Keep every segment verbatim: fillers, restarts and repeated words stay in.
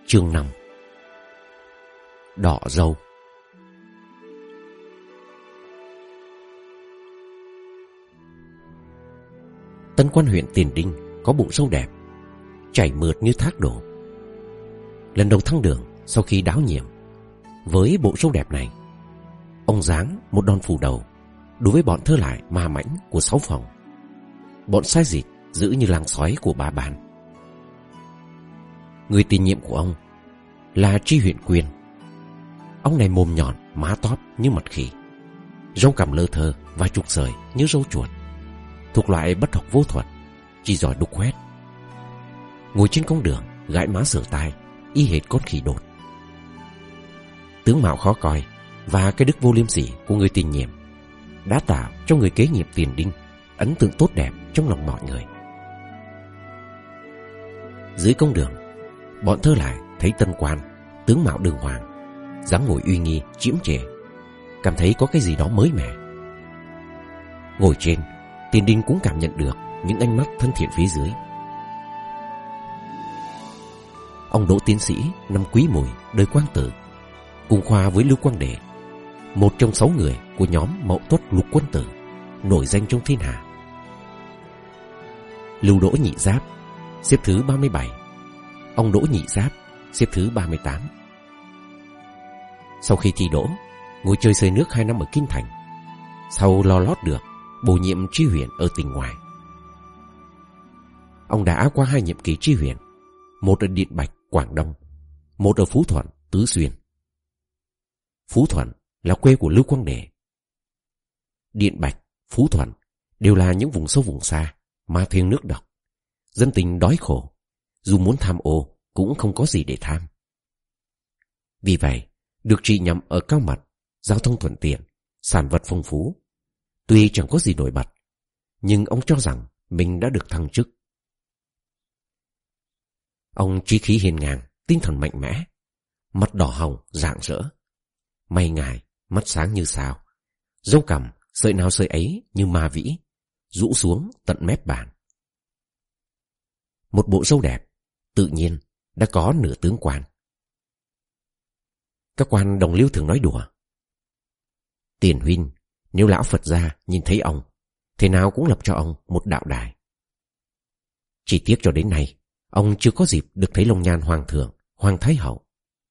Chương năm. Đỏ dâu. Tân quan huyện Tiền Đinh có bộ râu đẹp, chảy mượt như thác đổ. Lần đầu thăng đường sau khi đáo nhiệm, với bộ râu đẹp này, ông giáng một đòn phủ đầu đối với bọn thơ lại ma mãnh của sáu phòng, bọn sai dịch giữ như làng sói của bà Bàn. Người tiền nhiệm của ông là tri huyện Quyền. Ông này mồm nhọn, má tóp như mật khỉ, râu cằm lơ thơ và trục sợi như râu chuột, thuộc loại bất học vô thuật, chỉ giỏi đục khoét. Ngồi trên công đường gãi má sờ tai, y hệt con khỉ đột. Tướng mạo khó coi và cái đức vô liêm sỉ của người tiền nhiệm đã tạo cho người kế nhiệm Tiền Đinh ấn tượng tốt đẹp trong lòng mọi người. Dưới công đường, bọn thơ lại thấy tân quan tướng mạo đường hoàng, dáng ngồi uy nghi chiếm trệ, cảm thấy có cái gì đó mới mẻ. Ngồi trên, Tiền Đinh cũng cảm nhận được những ánh mắt thân thiện phía dưới. Ông Đỗ tiến sĩ năm Quý Mùi đời Quang Tử, cùng khoa với Lưu Quang Đệ, một trong sáu người của nhóm Mậu Tuất Lục Quân Tử nổi danh trong thiên hạ. Lưu Đỗ Nhị Giáp xếp thứ ba mươi bảy, ông Đỗ Nhị Giáp xếp thứ ba mươi tám. Sau khi thi đỗ, ngồi chơi xơi nước hai năm ở Kinh Thành, sau lo lót được bổ nhiệm tri huyện ở tỉnh ngoài. Ông đã qua hai nhiệm kỳ tri huyện, một ở Điện Bạch, Quảng Đông, một ở Phú Thuận, Tứ Xuyên. Phú Thuận là quê của Lưu Quang Đệ. Điện Bạch, Phú Thuận đều là những vùng sâu vùng xa, ma thiêng nước độc, dân tình đói khổ, dù muốn tham ô cũng không có gì để tham. Vì vậy, được trị nhậm ở cao mặt, giao thông thuận tiện, sản vật phong phú. Tuy chẳng có gì nổi bật, nhưng ông cho rằng mình đã được thăng chức. Ông trí khí hiền ngang, tinh thần mạnh mẽ, mặt đỏ hồng rạng rỡ, mày ngài, mắt sáng như sao, râu cằm sợi nào sợi ấy như ma vĩ, rũ xuống tận mép bàn. Một bộ râu đẹp, tự nhiên đã có nửa tướng quan. Các quan đồng liêu thường nói đùa: Tiền huynh, nếu lão Phật gia nhìn thấy ông, thế nào cũng lập cho ông một đạo đài. Chỉ tiếc cho đến nay, ông chưa có dịp được thấy lông nhan hoàng thượng, hoàng thái hậu.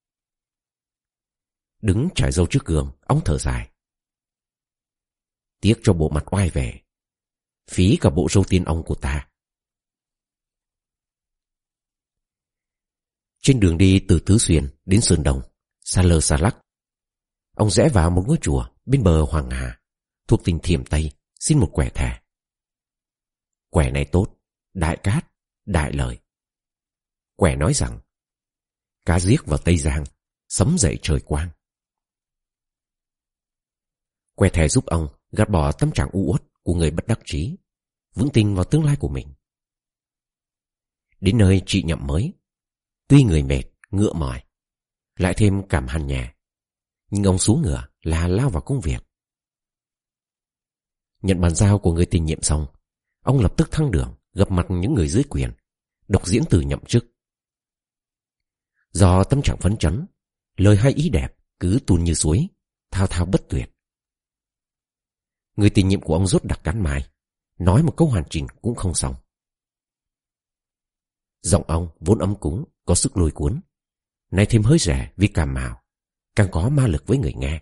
Đứng trải râu trước gương, ông thở dài: Tiếc cho bộ mặt oai vẻ, phí cả bộ râu tiên ông của ta. Trên đường đi từ Tứ Xuyên đến Sơn Đông, xa lơ xa lắc, ông rẽ vào một ngôi chùa bên bờ Hoàng Hà, thuộc tỉnh Thiểm Tây, xin một quẻ thẻ. Quẻ này tốt, đại cát, đại lợi. Quẻ nói rằng: cá giết vào Tây Giang, sấm dậy trời quang. Quẻ thẻ giúp ông gạt bỏ tâm trạng u uất của người bất đắc chí, vững tin vào tương lai của mình. Đến nơi trị nhậm mới, tuy người mệt, ngựa mỏi, lại thêm cảm hàn nhẹ, nhưng ông xuống ngựa là lao vào công việc. Nhận bàn giao của người tiền nhiệm xong, ông lập tức thăng đường, gặp mặt những người dưới quyền, đọc diễn từ nhậm chức. Do tâm trạng phấn chấn, lời hay ý đẹp cứ tuôn như suối, thao thao bất tuyệt. Người tiền nhiệm của ông rốt đặc cán mai, nói một câu hoàn chỉnh cũng không xong. Giọng ông vốn ấm cúng, có sức lôi cuốn, nay thêm hơi rẻ vì cảm mạo, càng có ma lực với người nghe.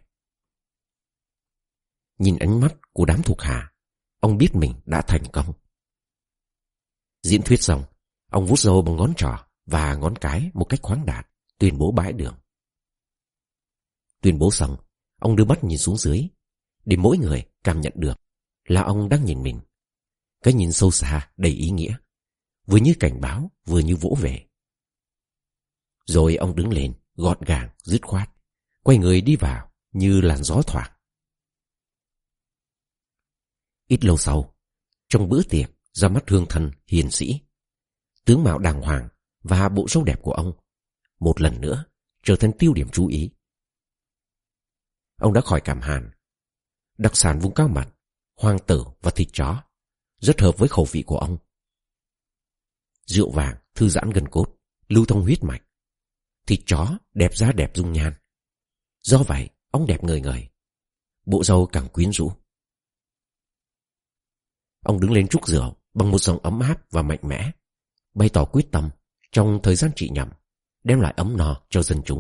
Nhìn ánh mắt của đám thuộc hạ, ông biết mình đã thành công. Diễn thuyết xong, ông vuốt râu bằng ngón trỏ và ngón cái một cách khoáng đạt, tuyên bố bãi đường. Tuyên bố xong, ông đưa mắt nhìn xuống dưới, để mỗi người cảm nhận được là ông đang nhìn mình. Cái nhìn sâu xa đầy ý nghĩa, vừa như cảnh báo vừa như vỗ về. Rồi ông đứng lên, gọn gàng, dứt khoát, quay người đi vào như làn gió thoảng. Ít lâu sau, trong bữa tiệc ra mắt hương thân hiền sĩ, tướng mạo đàng hoàng và bộ râu đẹp của ông một lần nữa trở thành tiêu điểm chú ý. Ông đã khỏi cảm hàn. Đặc sản vùng cao mặn, hoang tử và thịt chó rất hợp với khẩu vị của ông. Rượu vàng thư giãn gân cốt, lưu thông huyết mạch, Thịt chó đẹp da đẹp dung nhan. Do vậy ông đẹp ngời ngời, bộ râu càng quyến rũ. Ông đứng lên trúc rượu bằng một giọng ấm áp và mạnh mẽ, bày tỏ quyết tâm trong thời gian trị nhậm đem lại ấm no cho dân chúng.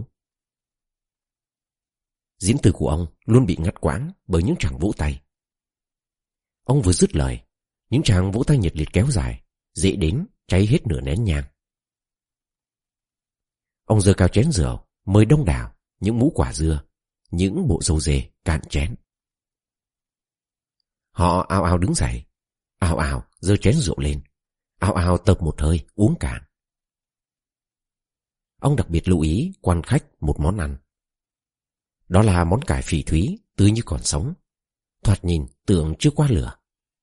Diễn từ của ông luôn bị ngắt quãng bởi những tràng vỗ tay. Ông vừa dứt lời, những tràng vỗ tay nhiệt liệt kéo dài, dễ đến cháy hết nửa nén nhang. Ông giơ cao chén rượu, mời đông đảo những mũ quả dưa, những bộ râu dê cạn chén. Họ ào ào đứng dậy, ào ào giơ chén rượu lên, ào ào tập một hơi uống cạn. Ông đặc biệt lưu ý quan khách một món ăn. Đó là món cải phỉ thúy tươi như còn sống, thoạt nhìn tưởng chưa qua lửa.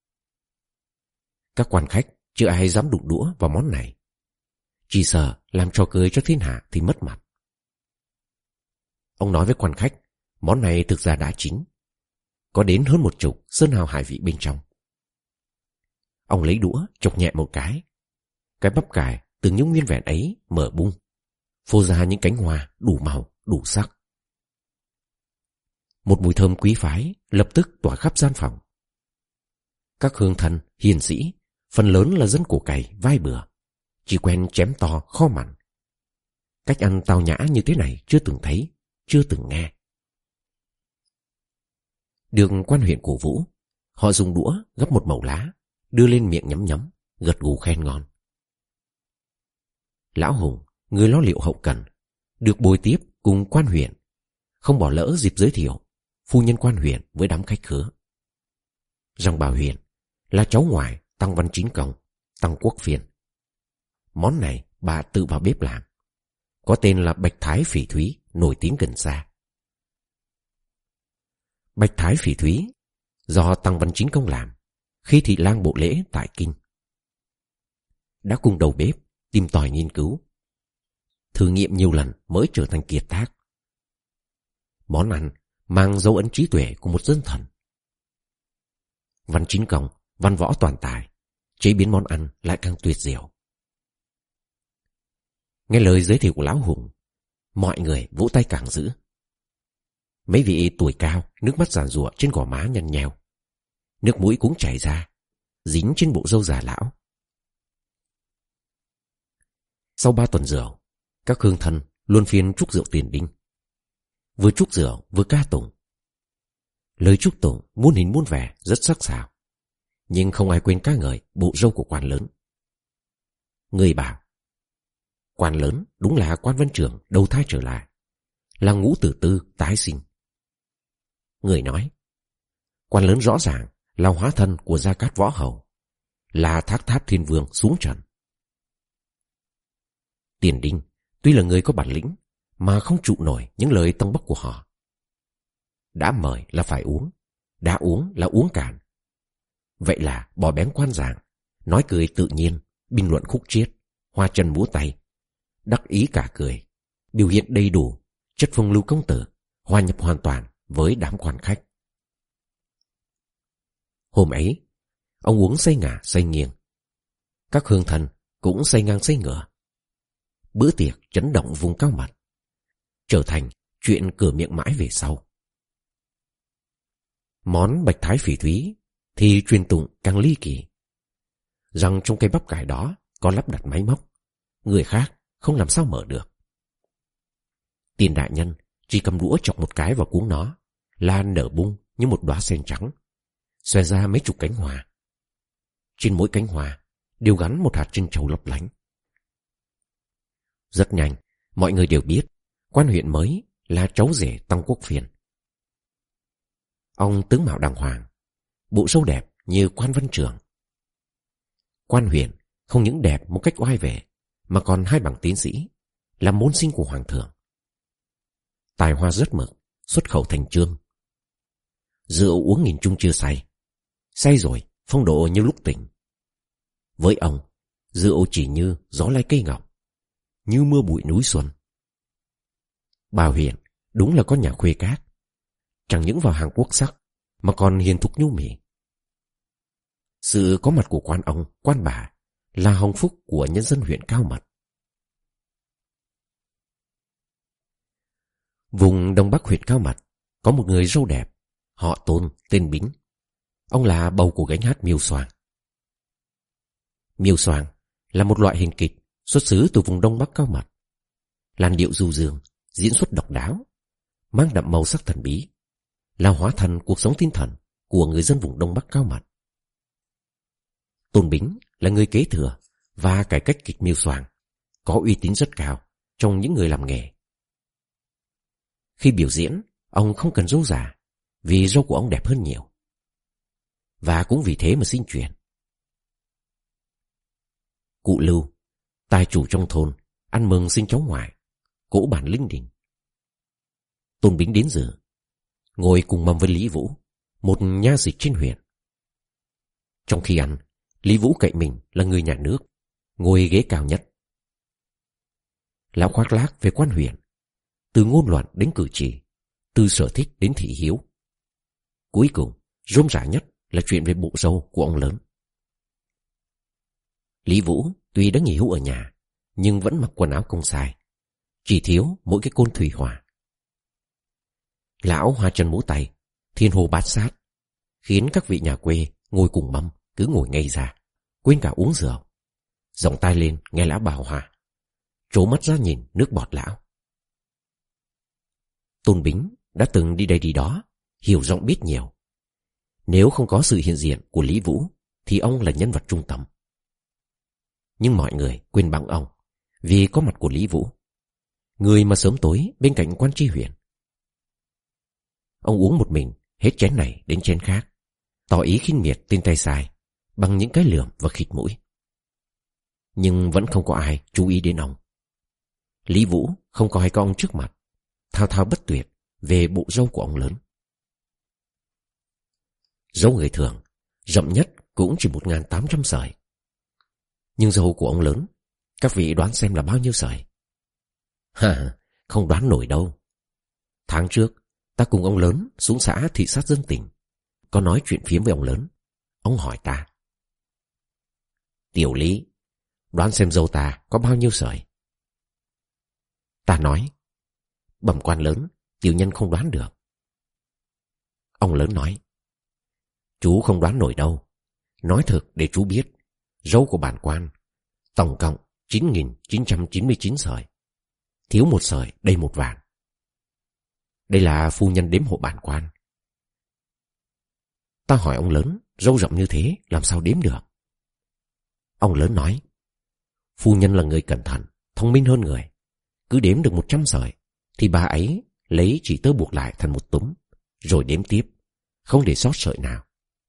Các quan khách chưa ai dám đụng đũa vào món này, chỉ sợ làm trò cười cho thiên hạ thì mất mặt. Ông nói với quan khách món này thực ra đã chín, có đến hơn một chục sơn hào hải vị bên trong. Ông lấy đũa chọc nhẹ một cái, cái bắp cải từng những nguyên vẹn ấy mở bung, phô ra những cánh hoa đủ màu đủ sắc. Một mùi thơm quý phái lập tức tỏa khắp gian phòng. Các hương thân hiền sĩ, phần lớn là dân cổ cày vai bừa, chỉ quen chém to kho mặn. Cách ăn tao nhã như thế này chưa từng thấy, chưa từng nghe. Được quan huyện cổ vũ, họ dùng đũa gấp một mẩu lá, đưa lên miệng nhấm nhấm, gật gù khen ngon. Lão Hùng, người lo liệu hậu cần, được bồi tiếp cùng quan huyện, không bỏ lỡ dịp giới thiệu phu nhân quan huyện với đám khách khứa. Rằng bà huyện là cháu ngoại Tăng Văn Chính Công, Tăng Quốc Phiên. Món này bà tự vào bếp làm, có tên là bạch thái phỉ thúy, nổi tiếng gần xa. Bạch thái phỉ thúy do Tăng Văn Chính Công làm khi thị lang bộ lễ tại Kinh. Đã cùng đầu bếp tìm tòi nghiên cứu, thử nghiệm nhiều lần mới trở thành kiệt tác. Món ăn mang dấu ấn trí tuệ của một dân thần. Văn Chính Công, văn võ toàn tài, chế biến món ăn lại càng tuyệt diệu. Nghe lời giới thiệu của Lão Hùng, mọi người vỗ tay càng dữ. Mấy vị tuổi cao, nước mắt giàn giụa trên gò má nhăn nheo, nước mũi cũng chảy ra, dính trên bộ râu già lão. Sau ba tuần rượu, các hương thân luôn phiên chúc rượu tiền đinh. Vừa chúc rượu vừa ca tụng. Lời chúc tụng muôn hình muôn vẻ rất sắc sảo, nhưng không ai quên ca ngợi bộ râu của quan lớn. Người bảo quan lớn đúng là quan văn trưởng đầu thai trở lại, là ngũ tử tư tái sinh. Người nói quan lớn rõ ràng là hóa thân của Gia Cát Võ Hầu, là Thác Tháp Thiên Vương xuống trần. Tiền Đinh tuy là người có bản lĩnh mà không trụ nổi những lời tâng bốc của họ. Đã mời là phải uống, đã uống là uống cạn. Vậy là bỏ bén quan giảng, nói cười tự nhiên, bình luận khúc chiết, hoa chân múa tay, đắc ý cả cười, biểu hiện đầy đủ chất phong lưu công tử, hòa nhập hoàn toàn với đám quan khách. Hôm ấy, ông uống say ngả say nghiêng, các hương thần cũng say ngang say ngửa. Bữa tiệc chấn động vùng cao mặt, trở thành chuyện cửa miệng mãi về sau. Món bạch thái phỉ thúy thì truyền tụng càng ly kỳ, rằng trong cây bắp cải đó có lắp đặt máy móc, người khác không làm sao mở được. Tiền đại nhân chỉ cầm đũa chọc một cái vào cuống nó là nở bung như một đóa sen trắng, xòe ra mấy chục cánh hoa. Trên mỗi cánh hoa đều gắn một hạt trân châu lấp lánh. Rất nhanh, mọi người đều biết quan huyện mới là cháu rể Tăng Quốc Phiên. Ông tướng mạo đàng hoàng, bộ râu đẹp như quan văn trưởng. Quan huyện không những đẹp một cách oai vệ, mà còn hai bằng tiến sĩ, là môn sinh của hoàng thượng. Tài hoa rất mực, xuất khẩu thành chương. Rượu uống nghìn chung chưa say, say rồi phong độ như lúc tỉnh. Với ông, rượu chỉ như gió lai cây ngọc, như mưa bụi núi xuân. Bà huyện đúng là con nhà khuê cát, chẳng những vào hàng quốc sắc mà còn hiền thục nhu mì. Sự có mặt của quan ông, quan bà là hồng phúc của nhân dân huyện Cao Mật. Vùng Đông Bắc huyện Cao Mật có một người râu đẹp, họ Tôn, tên Bính. Ông là bầu của gánh hát miêu xoàng. Miêu xoàng là một loại hình kịch xuất xứ từ vùng Đông Bắc Cao Mật. Làn điệu du dương, diễn xuất độc đáo, mang đậm màu sắc thần bí, là hóa thân cuộc sống tinh thần của người dân vùng Đông Bắc Cao Mật. Tôn Bính là người kế thừa và cải cách kịch miêu xoàng, có uy tín rất cao trong những người làm nghề. Khi biểu diễn, ông không cần râu giả, vì râu của ông đẹp hơn nhiều. Và cũng vì thế mà xin chuyển. Cụ Lưu, tài chủ trong thôn, ăn mừng sinh cháu ngoại, cỗ bản linh đình. Tôn Bính đến dự, ngồi cùng mâm với Lý Vũ, một nha dịch trên huyện. Trong khi ăn, Lý Vũ cậy mình là người nhà nước, ngồi ghế cao nhất. Lão khoác lác về quan huyện, từ ngôn luận đến cử chỉ, từ sở thích đến thị hiếu. Cuối cùng, rôm rả nhất là chuyện về bộ râu của ông lớn. Lý Vũ tuy đã nghỉ hưu ở nhà, nhưng vẫn mặc quần áo công sai, chỉ thiếu mỗi cái côn thủy hỏa. Lão hoa chân múa tay, thiên hồ bát sát, khiến các vị nhà quê ngồi cùng mâm cứ ngồi ngây ra, quên cả uống rượu. Giọng tai lên nghe lão bảo hòa, trố mắt ra nhìn nước bọt lão. Tôn Bính đã từng đi đây đi đó, hiểu rộng biết nhiều. Nếu không có sự hiện diện của Lý Vũ thì ông là nhân vật trung tâm. Nhưng mọi người quên bằng ông vì có mặt của Lý Vũ, người mà sớm tối bên cạnh quan tri huyện. Ông uống một mình hết chén này đến chén khác, tỏ ý khinh miệt tên tay sai bằng những cái lườm và khịt mũi. Nhưng vẫn không có ai chú ý đến ông. Lý Vũ không coi có ông trước mặt, thao thao bất tuyệt về bộ râu của ông lớn. Râu người thường rậm nhất cũng chỉ một nghìn tám trăm sợi. Nhưng râu của ông lớn, các vị đoán xem là bao nhiêu sợi? Ha, không đoán nổi đâu. Tháng trước, ta cùng ông lớn xuống xã thị sát dân tình, có nói chuyện phiếm với ông lớn. Ông hỏi ta: Tiểu Lý, đoán xem râu ta có bao nhiêu sợi? Ta nói: Bẩm quan lớn, tiểu nhân không đoán được. Ông lớn nói: Chú không đoán nổi đâu. Nói thực để chú biết, râu của bản quan tổng cộng chín nghìn chín trăm chín mươi chín sợi, thiếu một sợi đầy một vạn. Đây là phu nhân đếm hộ bản quan. Ta hỏi ông lớn, râu rậm như thế làm sao đếm được? Ông lớn nói: Phu nhân là người cẩn thận, thông minh hơn người. Cứ đếm được một trăm sợi thì bà ấy lấy chỉ tơ buộc lại thành một túm, rồi đếm tiếp, không để sót sợi nào.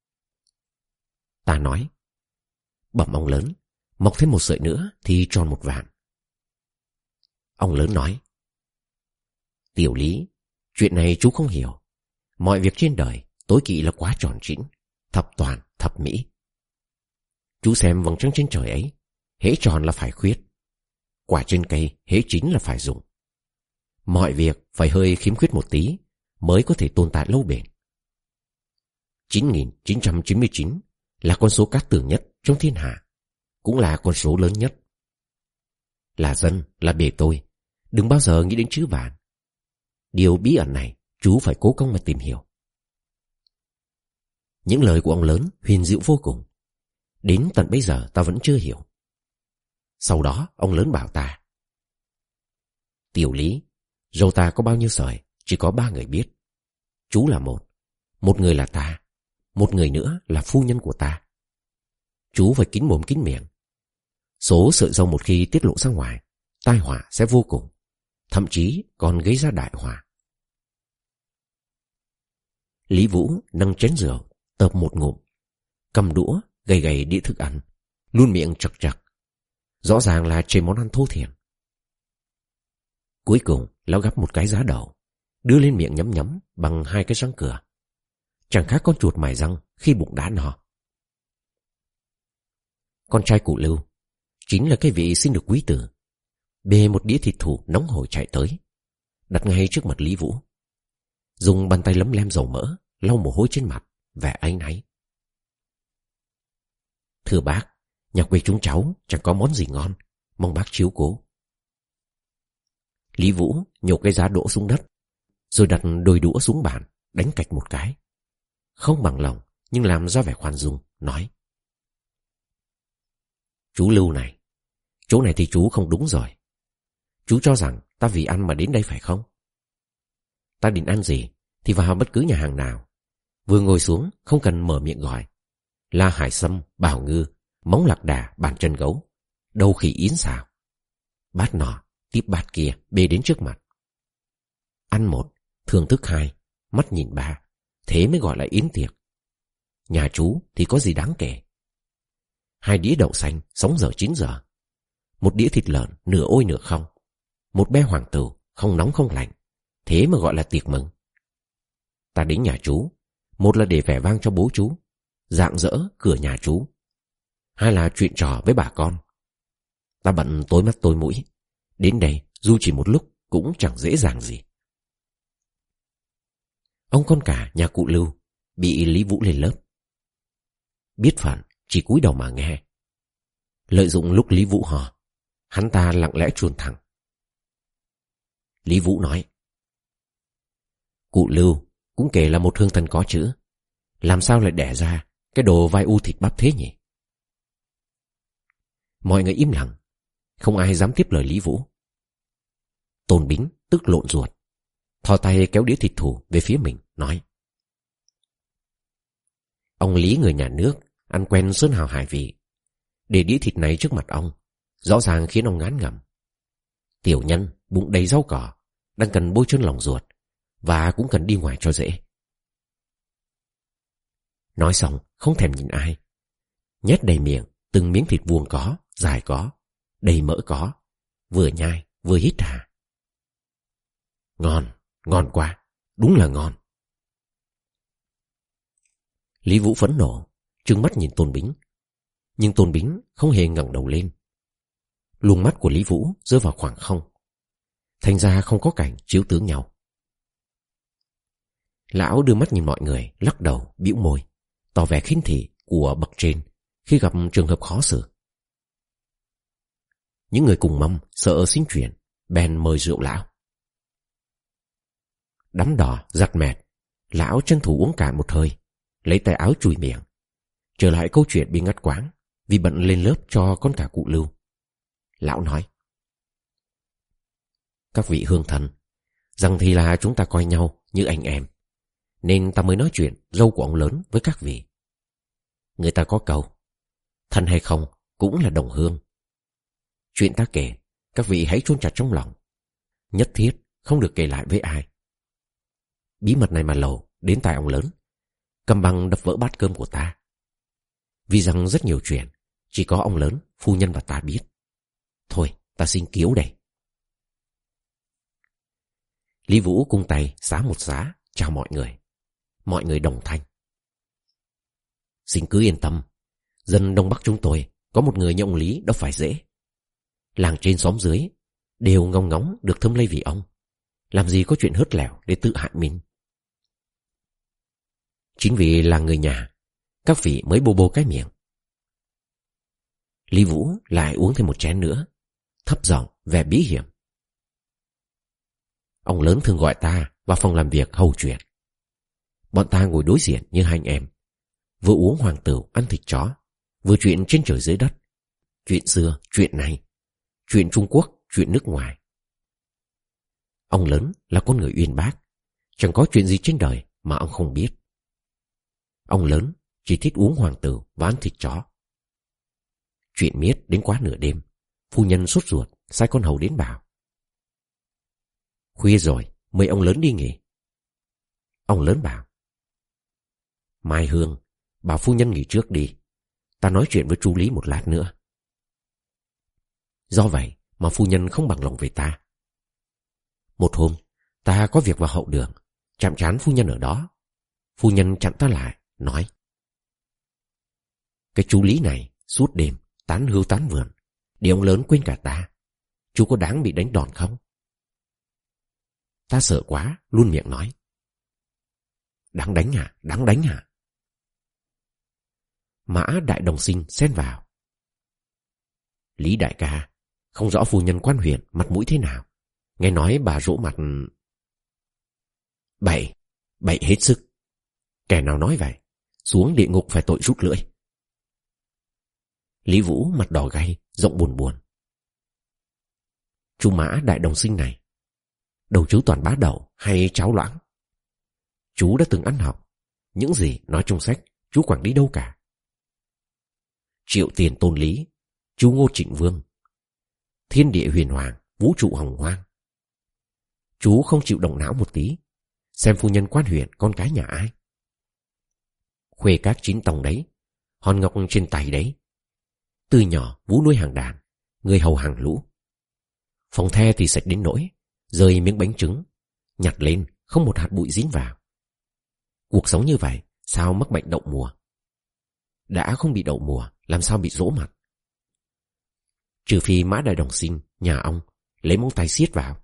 Ta nói: Bẩm ông lớn, mọc thêm một sợi nữa thì tròn một vạn. Ông lớn nói: Tiểu Lý, chuyện này chú không hiểu. Mọi việc trên đời tối kỵ là quá tròn trĩnh, thập toàn thập mỹ. Chú xem vầng trăng trên trời ấy, hễ tròn là phải khuyết, quả trên cây hễ chín là phải rụng. Mọi việc phải hơi khiếm khuyết một tí mới có thể tồn tại lâu bền. chín nghìn chín trăm chín mươi chín là con số cát tường nhất trong thiên hạ, cũng là con số lớn nhất. Là dân, là bề tôi, đừng bao giờ nghĩ đến chữ vạn. Điều bí ẩn này chú phải cố công mà tìm hiểu. Những lời của ông lớn huyền diệu vô cùng, đến tận bây giờ ta vẫn chưa hiểu. Sau đó ông lớn bảo ta: Tiểu Lý, râu ta có bao nhiêu sợi chỉ có ba người biết. Chú là một, một người là ta, một người nữa là phu nhân của ta. Chú phải kín mồm kín miệng. Số sợi râu một khi tiết lộ ra ngoài, tai họa sẽ vô cùng, thậm chí còn gây ra đại họa. Lý Vũ nâng chén rượu, tợp một ngụm, cầm đũa gầy gầy đĩa thức ăn, luôn miệng chật chật, rõ ràng là chế món ăn thô thiển. Cuối cùng lão gắp một cái giá đậu, đưa lên miệng nhấm nhấm bằng hai cái răng cửa, chẳng khác con chuột mài răng khi bụng đã no. Con trai cụ Lưu chính là cái vị xin được quý tử, bê một đĩa thịt thù nóng hổi chạy tới, đặt ngay trước mặt Lý Vũ, dùng bàn tay lấm lem dầu mỡ lau mồ hôi trên mặt, vẻ áy náy. Thưa bác, nhà quê chúng cháu chẳng có món gì ngon, mong bác chiếu cố. Lý Vũ nhổ cái giá đỗ xuống đất, rồi đặt đôi đũa xuống bàn, đánh cạch một cái. Không bằng lòng, nhưng làm ra vẻ khoan dung, nói: Chú Lưu này, chỗ này thì chú không đúng rồi. Chú cho rằng ta vì ăn mà đến đây phải không? Ta định ăn gì thì vào bất cứ nhà hàng nào. Vừa ngồi xuống không cần mở miệng gọi là hải sâm, bào ngư, móng lạc đà, bàn chân gấu, đầu khỉ yến xào. Bát nọ tiếp bát kia bê đến trước mặt. Ăn một, thưởng thức hai, mắt nhìn ba, thế mới gọi là yến tiệc. Nhà chú thì có gì đáng kể. Hai đĩa đậu xanh sáu giờ chín giờ, một đĩa thịt lợn nửa ôi nửa không, một be hoàng tử không nóng không lạnh, thế mà gọi là tiệc mừng. Ta đến nhà chú, một là để vẻ vang cho bố chú, rạng rỡ cửa nhà chú, hai là chuyện trò với bà con. Ta bận tối mắt tối mũi, đến đây dù chỉ một lúc cũng chẳng dễ dàng gì. Ông con cả nhà cụ Lưu bị Lý Vũ lên lớp. Biết phận chỉ cúi đầu mà nghe. Lợi dụng lúc Lý Vũ hò, hắn ta lặng lẽ chuồn thẳng. Lý Vũ nói: Cụ Lưu cũng kể là một hương thần có chữ, làm sao lại đẻ ra cái đồ vai u thịt bắp thế nhỉ? Mọi người im lặng, không ai dám tiếp lời Lý Vũ. Tôn Bính tức lộn ruột, thò tay kéo đĩa thịt thủ về phía mình, nói: Ông Lý người nhà nước, ăn quen sơn hào hải vị, để đĩa thịt này trước mặt ông, rõ ràng khiến ông ngán ngẩm. Tiểu nhân bụng đầy rau cỏ, đang cần bôi trơn lòng ruột, và cũng cần đi ngoài cho dễ. Nói xong không thèm nhìn ai, nhét đầy miệng từng miếng thịt vuông có, dài có, đầy mỡ có, vừa nhai vừa hít hà. Ngon, ngon quá, đúng là ngon. Lý Vũ phẫn nộ, trừng mắt nhìn Tôn Bính, nhưng Tôn Bính không hề ngẩng đầu lên. Luồng mắt của Lý Vũ rơi vào khoảng không, thành ra không có cảnh chiếu tướng nhau. Lão đưa mắt nhìn mọi người, lắc đầu, bĩu môi, tỏ vẻ khinh thị của bậc trên khi gặp trường hợp khó xử. Những người cùng mâm sợ sinh chuyện, bèn mời rượu lão. Đắm đỏ, giặt mệt, lão tranh thủ uống cạn một hơi, lấy tay áo chùi miệng, trở lại câu chuyện bị ngắt quãng vì bận lên lớp cho con cả cụ Lưu. Lão nói: Các vị hương thần, rằng thì là chúng ta coi nhau như anh em, nên ta mới nói chuyện dâu của ông lớn với các vị. Người ta có câu, thân hay không cũng là đồng hương. Chuyện ta kể, các vị hãy chôn chặt trong lòng, nhất thiết không được kể lại với ai. Bí mật này mà lầu đến tai ông lớn, cầm băng đập vỡ bát cơm của ta. Vì rằng rất nhiều chuyện chỉ có ông lớn, phu nhân và ta biết. Thôi, ta xin kiếu đây. Lý Vũ cung tay xá một xá chào mọi người. Mọi người đồng thanh: Xin cứ yên tâm, dân Đông Bắc chúng tôi có một người như ông Lý đâu phải dễ. Làng trên xóm dưới đều ngóng ngóng được thơm lây vì ông, làm gì có chuyện hớt lẻo để tự hại mình. Chính vì là người nhà, các vị mới bô bô cái miệng. Lý Vũ lại uống thêm một chén nữa, thấp giọng vẻ bí hiểm: Ông lớn thường gọi ta vào phòng làm việc hầu chuyện. Bọn ta ngồi đối diện như hai anh em, vừa uống hoàng tửu ăn thịt chó, vừa chuyện trên trời dưới đất, chuyện xưa, chuyện này, chuyện Trung Quốc, chuyện nước ngoài. Ông lớn là con người uyên bác, chẳng có chuyện gì trên đời mà ông không biết. Ông lớn chỉ thích uống hoàng tửu và ăn thịt chó. Chuyện miết đến quá nửa đêm, phu nhân sốt ruột sai con hầu đến bảo: Khuya rồi, mời ông lớn đi nghỉ. Ông lớn bảo: Mai Hương, bảo phu nhân nghỉ trước đi, ta nói chuyện với chú Lý một lát nữa. Do vậy mà phu nhân không bằng lòng về ta. Một hôm, ta có việc vào hậu đường, chạm trán phu nhân ở đó. Phu nhân chặn ta lại, nói: Cái chú Lý này suốt đêm tán hưu tán vườn, để ông lớn quên cả ta. Chú có đáng bị đánh đòn không? Ta sợ quá, luôn miệng nói: Đáng đánh à, đáng đánh à. Mã Đại Đồng Sinh xen vào: Lý đại ca, không rõ phu nhân quan huyện mặt mũi thế nào, nghe nói bà rỗ mặt. Bậy, bậy hết sức. Kẻ nào nói vậy? Xuống địa ngục phải tội rút lưỡi. Lý Vũ mặt đỏ gay, giọng buồn buồn. Chú Mã Đại Đồng Sinh này, đầu chú toàn bá đậu hay cháo loãng? Chú đã từng ăn học, những gì nói trong sách chú chẳng đi đâu cả. Triệu tiền tôn lý, chú Ngô Trịnh Vương, thiên địa huyền hoàng, vũ trụ hồng hoang. Chú không chịu động não một tí, xem phu nhân quan huyện con cái nhà ai. Khuê các chín tòng đấy, hòn ngọc trên tay đấy. Từ nhỏ Vũ nuôi hàng đàn, người hầu hàng lũ. Phòng the thì sạch đến nỗi rơi miếng bánh trứng, nhặt lên không một hạt bụi dính vào. Cuộc sống như vậy sao mắc bệnh đậu mùa? Đã không bị đậu mùa, làm sao bị rỗ mặt? Trừ phi Mã Đại Đồng Sinh, nhà ông, lấy móng tay siết vào.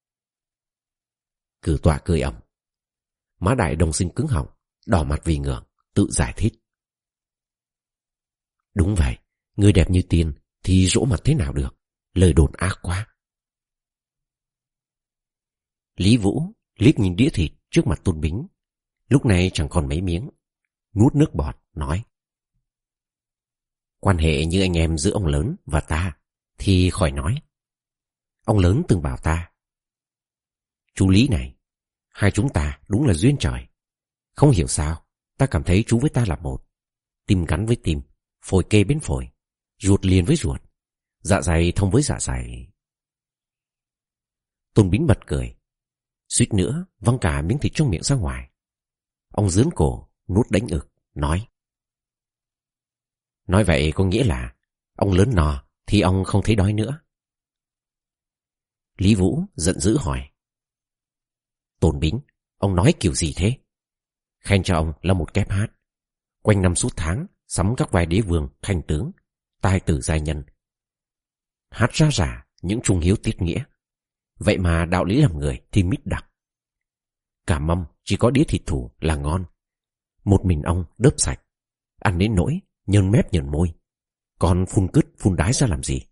Cử tọa cười ẩm. Mã Đại Đồng Sinh cứng họng, đỏ mặt vì ngượng, tự giải thích. Đúng vậy, người đẹp như tiên thì rỗ mặt thế nào được, lời đồn ác quá. Lý Vũ liếc nhìn đĩa thịt trước mặt Tôn Bính, lúc này chẳng còn mấy miếng, nuốt nước bọt, nói. Quan hệ như anh em giữa ông lớn và ta thì khỏi nói. Ông lớn từng bảo ta, chú Lý này, hai chúng ta đúng là duyên trời. Không hiểu sao ta cảm thấy chú với ta là một, tim gắn với tim, phổi kê bên phổi, ruột liền với ruột, dạ dày thông với dạ dày. Tôn Bính bật cười, suýt nữa văng cả miếng thịt trong miệng ra ngoài. Ông dướn cổ, nuốt đánh ực, nói. Nói vậy có nghĩa là ông lớn no thì ông không thấy đói nữa. Lý Vũ giận dữ hỏi. Tôn Bính, ông nói kiểu gì thế? Khen cho ông là một kép hát, quanh năm suốt tháng sắm các vai đế vương, khanh tướng, tài tử giai nhân, hát ra rả những trung hiếu tiết nghĩa. Vậy mà đạo lý làm người thì mít đặc. Cả mâm chỉ có đĩa thịt thủ là ngon. Một mình ông đớp sạch, ăn đến nỗi nhơn mép nhơn môi, còn phun cứt phun đái ra làm gì?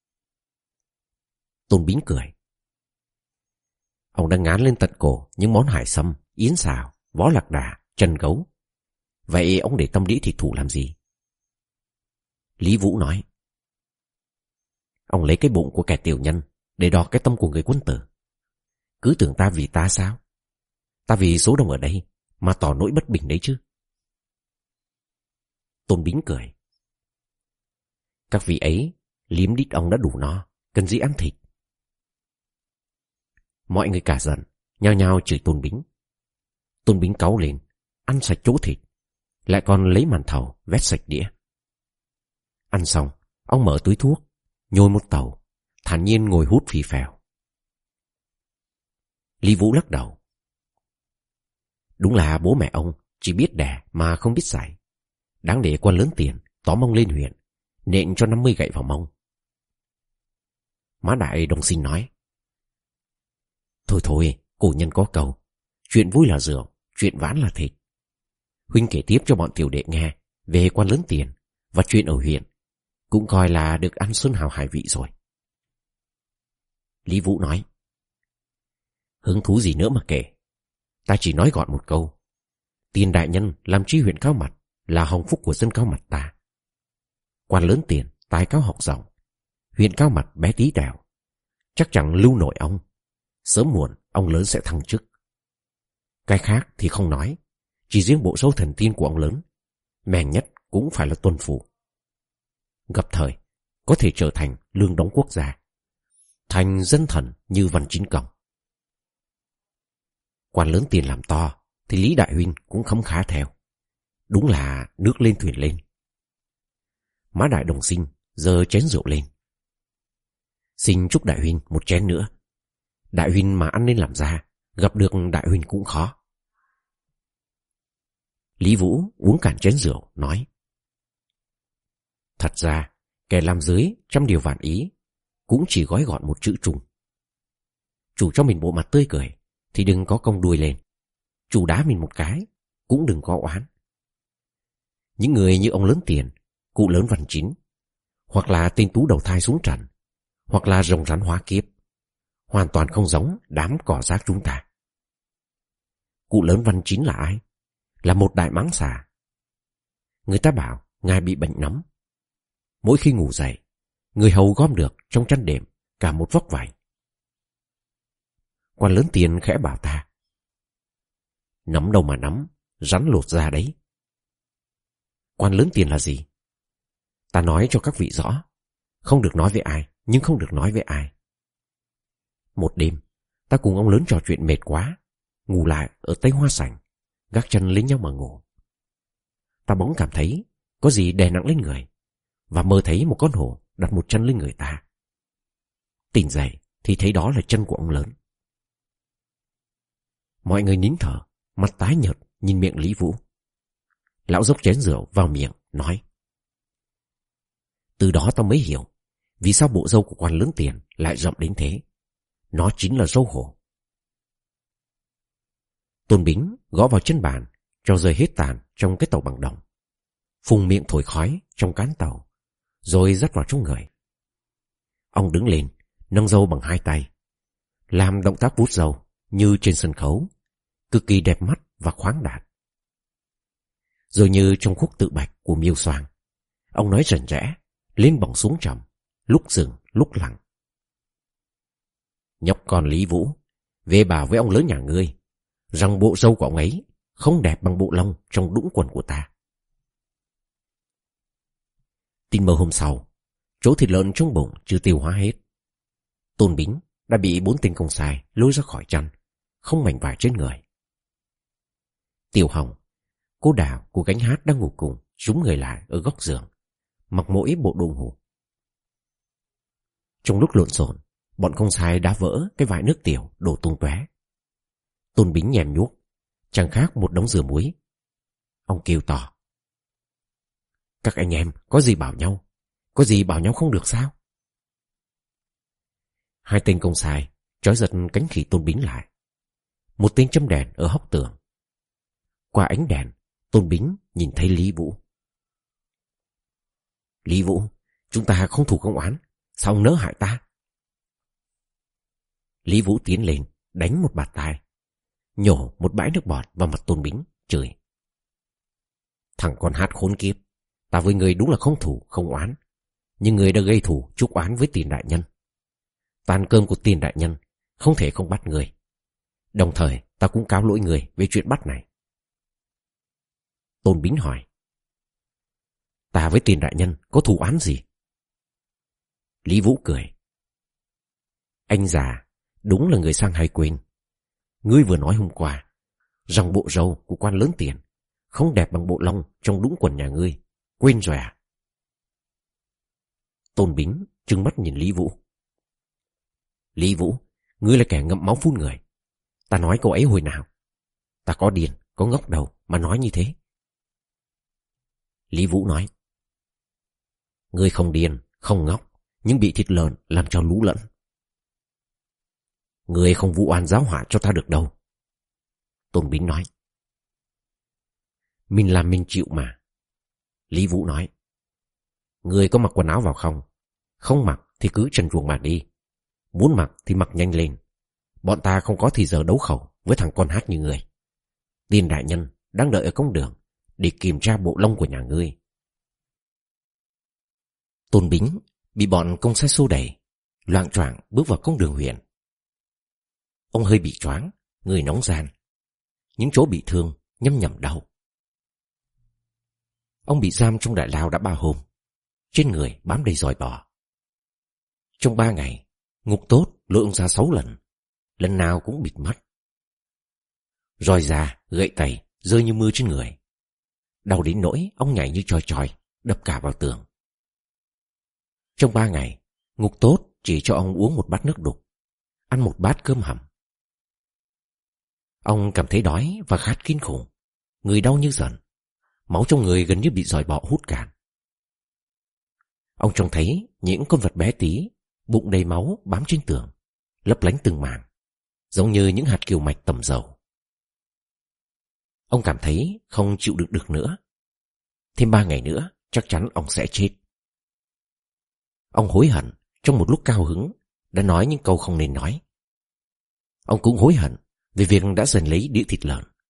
Tôn Bính cười. Ông đang ngán lên tận cổ những món hải sâm, yến xào, vó lạc đà, chân gấu. Vậy ông để tâm đĩa thịt thủ làm gì? Lý Vũ nói. Ông lấy cái bụng của kẻ tiểu nhân để đo cái tâm của người quân tử. Cứ tưởng ta vì ta sao? Ta vì số đông ở đây mà tỏ nỗi bất bình đấy chứ. Tôn Bính cười. Các vị ấy liếm đít ông đã đủ no, cần gì ăn thịt? Mọi người cả giận, nhao nhao chửi Tôn Bính. Tôn Bính cáu lên, ăn sạch chỗ thịt, lại còn lấy màn thầu vét sạch đĩa. Ăn xong, ông mở túi thuốc, nhồi một tàu, thản nhiên ngồi hút phì phèo. Lý Vũ lắc đầu. Đúng là bố mẹ ông chỉ biết đẻ mà không biết dạy. Đáng để quan lớn tiền tó mông lên huyện, nện cho năm mươi gậy vào mông. Mã Đại Đồng Sinh nói. Thôi thôi, cổ nhân có câu, chuyện vui là rượu, chuyện vãn là thịt. Huynh kể tiếp cho bọn tiểu đệ nghe về quan lớn tiền và chuyện ở huyện, cũng coi là được ăn xuân hào hải vị rồi. Lý Vũ nói. Hứng thú gì nữa mà kể. Ta chỉ nói gọn một câu. Tiền đại nhân làm tri huyện Cao Mặt là hồng phúc của dân Cao Mặt ta. Quan lớn tiền, tài cao học rộng, huyện Cao Mặt bé tí tẹo, chắc chẳng lưu nổi ông. Sớm muộn ông lớn sẽ thăng chức. Cái khác thì không nói, chỉ riêng bộ sâu thần tiên của ông lớn, mèn nhất cũng phải là tuân phủ. Gặp thời có thể trở thành lương đóng quốc gia, thành dân thần như Văn Chính Công. Quan lớn tiền làm to thì Lý Đại huynh cũng khấm khá theo. Đúng là nước lên thuyền lên. Mã Đại Đồng Sinh giơ chén rượu lên. Xin chúc Đại huynh một chén nữa. Đại huynh mà ăn nên làm ra, gặp được Đại huynh cũng khó. Lý Vũ uống cạn chén rượu, nói. Thật ra, kẻ làm dưới trăm điều vạn ý, cũng chỉ gói gọn một chữ trùng. Chủ cho mình bộ mặt tươi cười, thì đừng có cong đuôi lên. Chủ đá mình một cái, cũng đừng có oán. Những người như ông lớn tiền, cụ lớn Văn Chín, hoặc là tên tú đầu thai xuống trần, hoặc là rồng rắn hóa kiếp, hoàn toàn không giống đám cỏ rác chúng ta. Cụ lớn Văn Chín là ai? Là một đại mãng xà. Người ta bảo ngài bị bệnh nóng. Mỗi khi ngủ dậy, người hầu gom được trong chăn đệm cả một vóc vải. Quan lớn Tiền khẽ bảo ta: nắm đâu mà nắm, rắn lột ra đấy. Quan lớn Tiền là gì? Ta nói cho các vị rõ. Không được nói với ai, nhưng không được nói với ai. Một đêm, ta cùng ông lớn trò chuyện mệt quá, ngủ lại ở Tây Hoa Sảnh, gác chân lên nhau mà ngủ. Ta bỗng cảm thấy có gì đè nặng lên người, và mơ thấy một con hổ đặt một chân lên người ta. Tỉnh dậy thì thấy đó là chân của ông lớn. Mọi người nín thở, mặt tái nhợt nhìn miệng Lý Vũ. Lão dốc chén rượu vào miệng, nói: từ đó tao mới hiểu vì sao bộ râu của quan lớn Tiền lại rậm đến thế. Nó chính là râu hổ. Tôn Bính gõ vào chân bàn, cho rơi hết tàn trong cái tàu bằng đồng, phùng miệng thổi khói trong cán tàu, rồi dắt vào trong người. Ông đứng lên, nâng râu bằng hai tay, làm động tác vuốt râu như trên sân khấu, cực kỳ đẹp mắt và khoáng đạt. Rồi như trong khúc tự bạch của Miêu Soang, ông nói rần rẽ, lên bỏng xuống trầm, lúc dừng lúc lặng: nhóc con Lý Vũ, về bảo với ông lớn nhà ngươi rằng bộ râu của ông ấy không đẹp bằng bộ lông trong đũng quần của ta. Tin mơ hôm sau, chỗ thịt lợn trong bụng chưa tiêu hóa hết. Tôn Bính đã bị bốn tên công sai lôi ra khỏi chăn, không mảnh vải trên người. Tiểu Hồng, cô Đào của gánh hát đang ngủ cùng, rúm người lại ở góc giường, mặc mỗi bộ đồ ngủ. Trong lúc lộn xộn, bọn công sai đã vỡ cái vại nước tiểu đổ tung tóe. Tôn Bính nhèm nhuốc, chẳng khác một đống dừa muối. Ông kêu to: các anh em có gì bảo nhau, có gì bảo nhau không được sao? Hai tên công sai trói giật cánh khỉ Tôn Bính lại. Một tên châm đèn ở hốc tường. Qua ánh đèn, Tôn Bính nhìn thấy Lý Vũ. Lý Vũ, chúng ta không thù không oán, sao ông nỡ hại ta? Lý Vũ tiến lên, đánh một bạt tai, nhổ một bãi nước bọt vào mặt Tôn Bính, chửi: thằng con hát khốn kiếp, ta với người đúng là không thù không oán, nhưng người đã gây thù chuốc oán với Tiền đại nhân. Tàn cơm của Tiền đại nhân không thể không bắt người. Đồng thời ta cũng cáo lỗi người về chuyện bắt này. Tôn Bính hỏi: ta với Tiền đại nhân có thù oán gì? Lý Vũ cười: anh già đúng là người sang hay quên. Ngươi vừa nói hôm qua rằng bộ râu của quan lớn Tiền không đẹp bằng bộ lông trong đũng quần nhà ngươi, quên rồi à? Tôn Bính trừng mắt nhìn Lý Vũ. Lý Vũ, ngươi là kẻ ngậm máu phun người. Ta nói câu ấy hồi nào? Ta có điên, có ngốc đâu mà nói như thế. Lý Vũ nói: ngươi không điên, không ngốc, nhưng bị thịt lợn làm cho lú lẫn. Ngươi không vụ oan giáo họa cho ta được đâu. Tôn Bính nói: mình làm mình chịu mà. Lý Vũ nói: ngươi có mặc quần áo vào không? Không mặc thì cứ trần truồng mà đi. Muốn mặc thì mặc nhanh lên. Bọn ta không có thì giờ đấu khẩu với thằng con hát như ngươi. Tiền đại nhân đang đợi ở công đường để kiểm tra bộ lông của nhà ngươi. Tôn Bính bị bọn công sai xô đẩy, loạng choạng bước vào công đường huyện. Ông hơi bị choáng, người nóng ran, những chỗ bị thương nhâm nhẩm đau. Ông bị giam trong đại lao đã ba hôm, trên người bám đầy giòi bò. Trong ba ngày, ngục tốt lôi ông ra sáu lần, lần nào cũng bịt mắt. Roi da, gậy tày rơi như mưa trên người. Đau đến nỗi ông nhảy như choi choi, đập cả vào tường. Trong ba ngày, ngục tốt chỉ cho ông uống một bát nước đục, ăn một bát cơm hầm. Ông cảm thấy đói và khát kinh khủng, người đau như dần, máu trong người gần như bị giòi bọ hút cạn. Ông trông thấy những con vật bé tí, bụng đầy máu bám trên tường, lấp lánh từng mảng, giống như những hạt kiều mạch tẩm dầu. Ông cảm thấy không chịu đựng được nữa. Thêm ba ngày nữa chắc chắn ông sẽ chết. Ông hối hận trong một lúc cao hứng đã nói những câu không nên nói. Ông cũng hối hận về việc đã giành lấy đĩa thịt lợn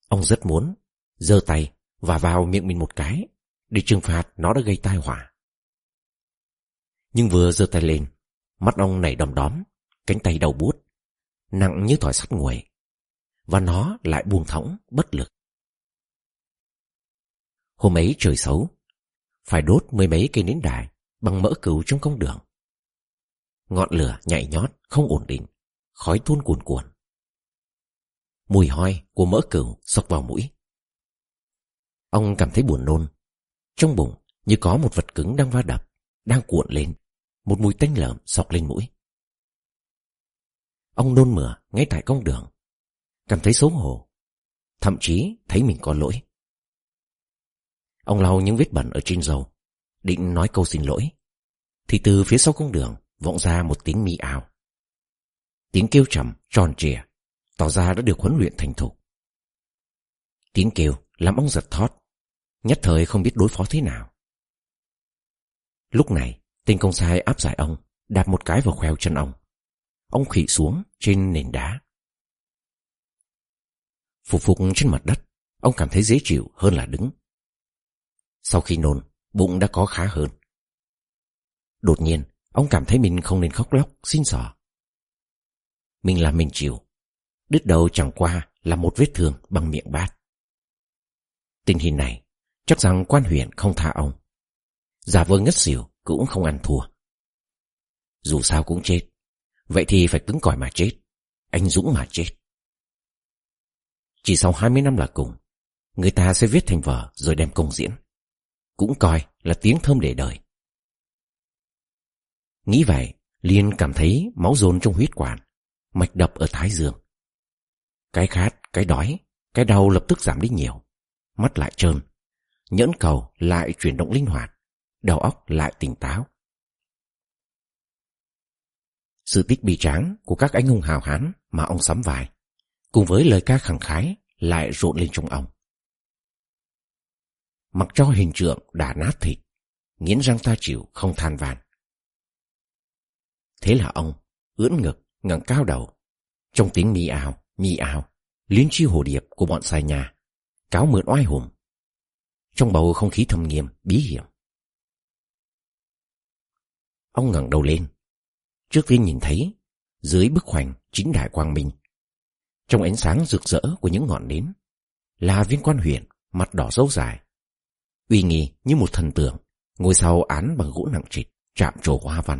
Ông rất muốn giơ tay và vào miệng mình một cái để trừng phạt nó đã gây tai họa. Nhưng vừa giơ tay lên, mắt ông nảy đom đóm, cánh tay đau buốt, nặng như thỏi sắt nguội, và nó lại buông thõng bất lực. Hôm ấy trời xấu, phải đốt mười mấy cây nến đài bằng mỡ cừu trong công đường. Ngọn lửa nhảy nhót không ổn định, khói tuôn cuồn cuộn. Mùi hôi của mỡ cừu xộc vào mũi. Ông cảm thấy buồn nôn. Trong bụng như có một vật cứng đang va đập, đang cuộn lên, một mùi tanh lợm xộc lên mũi. Ông nôn mửa ngay tại công đường, cảm thấy xấu hổ, thậm chí thấy mình có lỗi. Ông lau những vết bẩn ở trên râu, định nói câu xin lỗi, thì từ phía sau công đường vọng ra một tiếng mi ào. Tiếng kêu trầm tròn trịa, tỏ ra đã được huấn luyện thành thục. Tiếng kêu làm ông giật thót, nhất thời không biết đối phó thế nào. Lúc này tên công sai áp giải ông, đạp một cái vào khoeo chân ông. Ông khị xuống trên nền đá. Phục phục trên mặt đất, ông cảm thấy dễ chịu hơn là đứng. Sau khi nôn, bụng đã có khá hơn. Đột nhiên, ông cảm thấy mình không nên khóc lóc, xin xỏ. Mình làm mình chịu, đứt đầu chẳng qua là một vết thương bằng miệng bát. Tình hình này, chắc rằng quan huyện không tha ông. Giả vờ ngất xỉu cũng không ăn thua. Dù sao cũng chết, vậy thì phải cứng cỏi mà chết, anh dũng mà chết. Chỉ sau hai mươi năm là cùng, người ta sẽ viết thành vở rồi đem công diễn, cũng coi là tiếng thơm để đời. Nghĩ vậy, Liên cảm thấy máu dồn trong huyết quản, mạch đập ở thái dương. Cái khát, cái đói, cái đau lập tức giảm đi nhiều. Mắt lại trơn, nhẫn cầu lại chuyển động linh hoạt, đầu óc lại tỉnh táo. Sự tích bi tráng của các anh hùng hào hán mà ông sắm vai, cùng với lời ca khẳng khái lại rộn lên trong ông. Mặc cho hình trượng đã nát thịt, nghiến răng ta chịu không than van. Thế là ông ưỡn ngực ngẩng cao đầu, trong tiếng mi ào mi ào liên chi hồ điệp của bọn sai nhà, cáo mượn oai hùng, trong bầu không khí thâm nghiêm bí hiểm. Ông ngẩng đầu lên, trước tiên nhìn thấy dưới bức hoành chính đại quang minh, trong ánh sáng rực rỡ của những ngọn nến, là viên quan huyện mặt đỏ râu dài, uy nghi như một thần tượng, ngồi sau án bằng gỗ nặng trịch, chạm trổ hoa văn.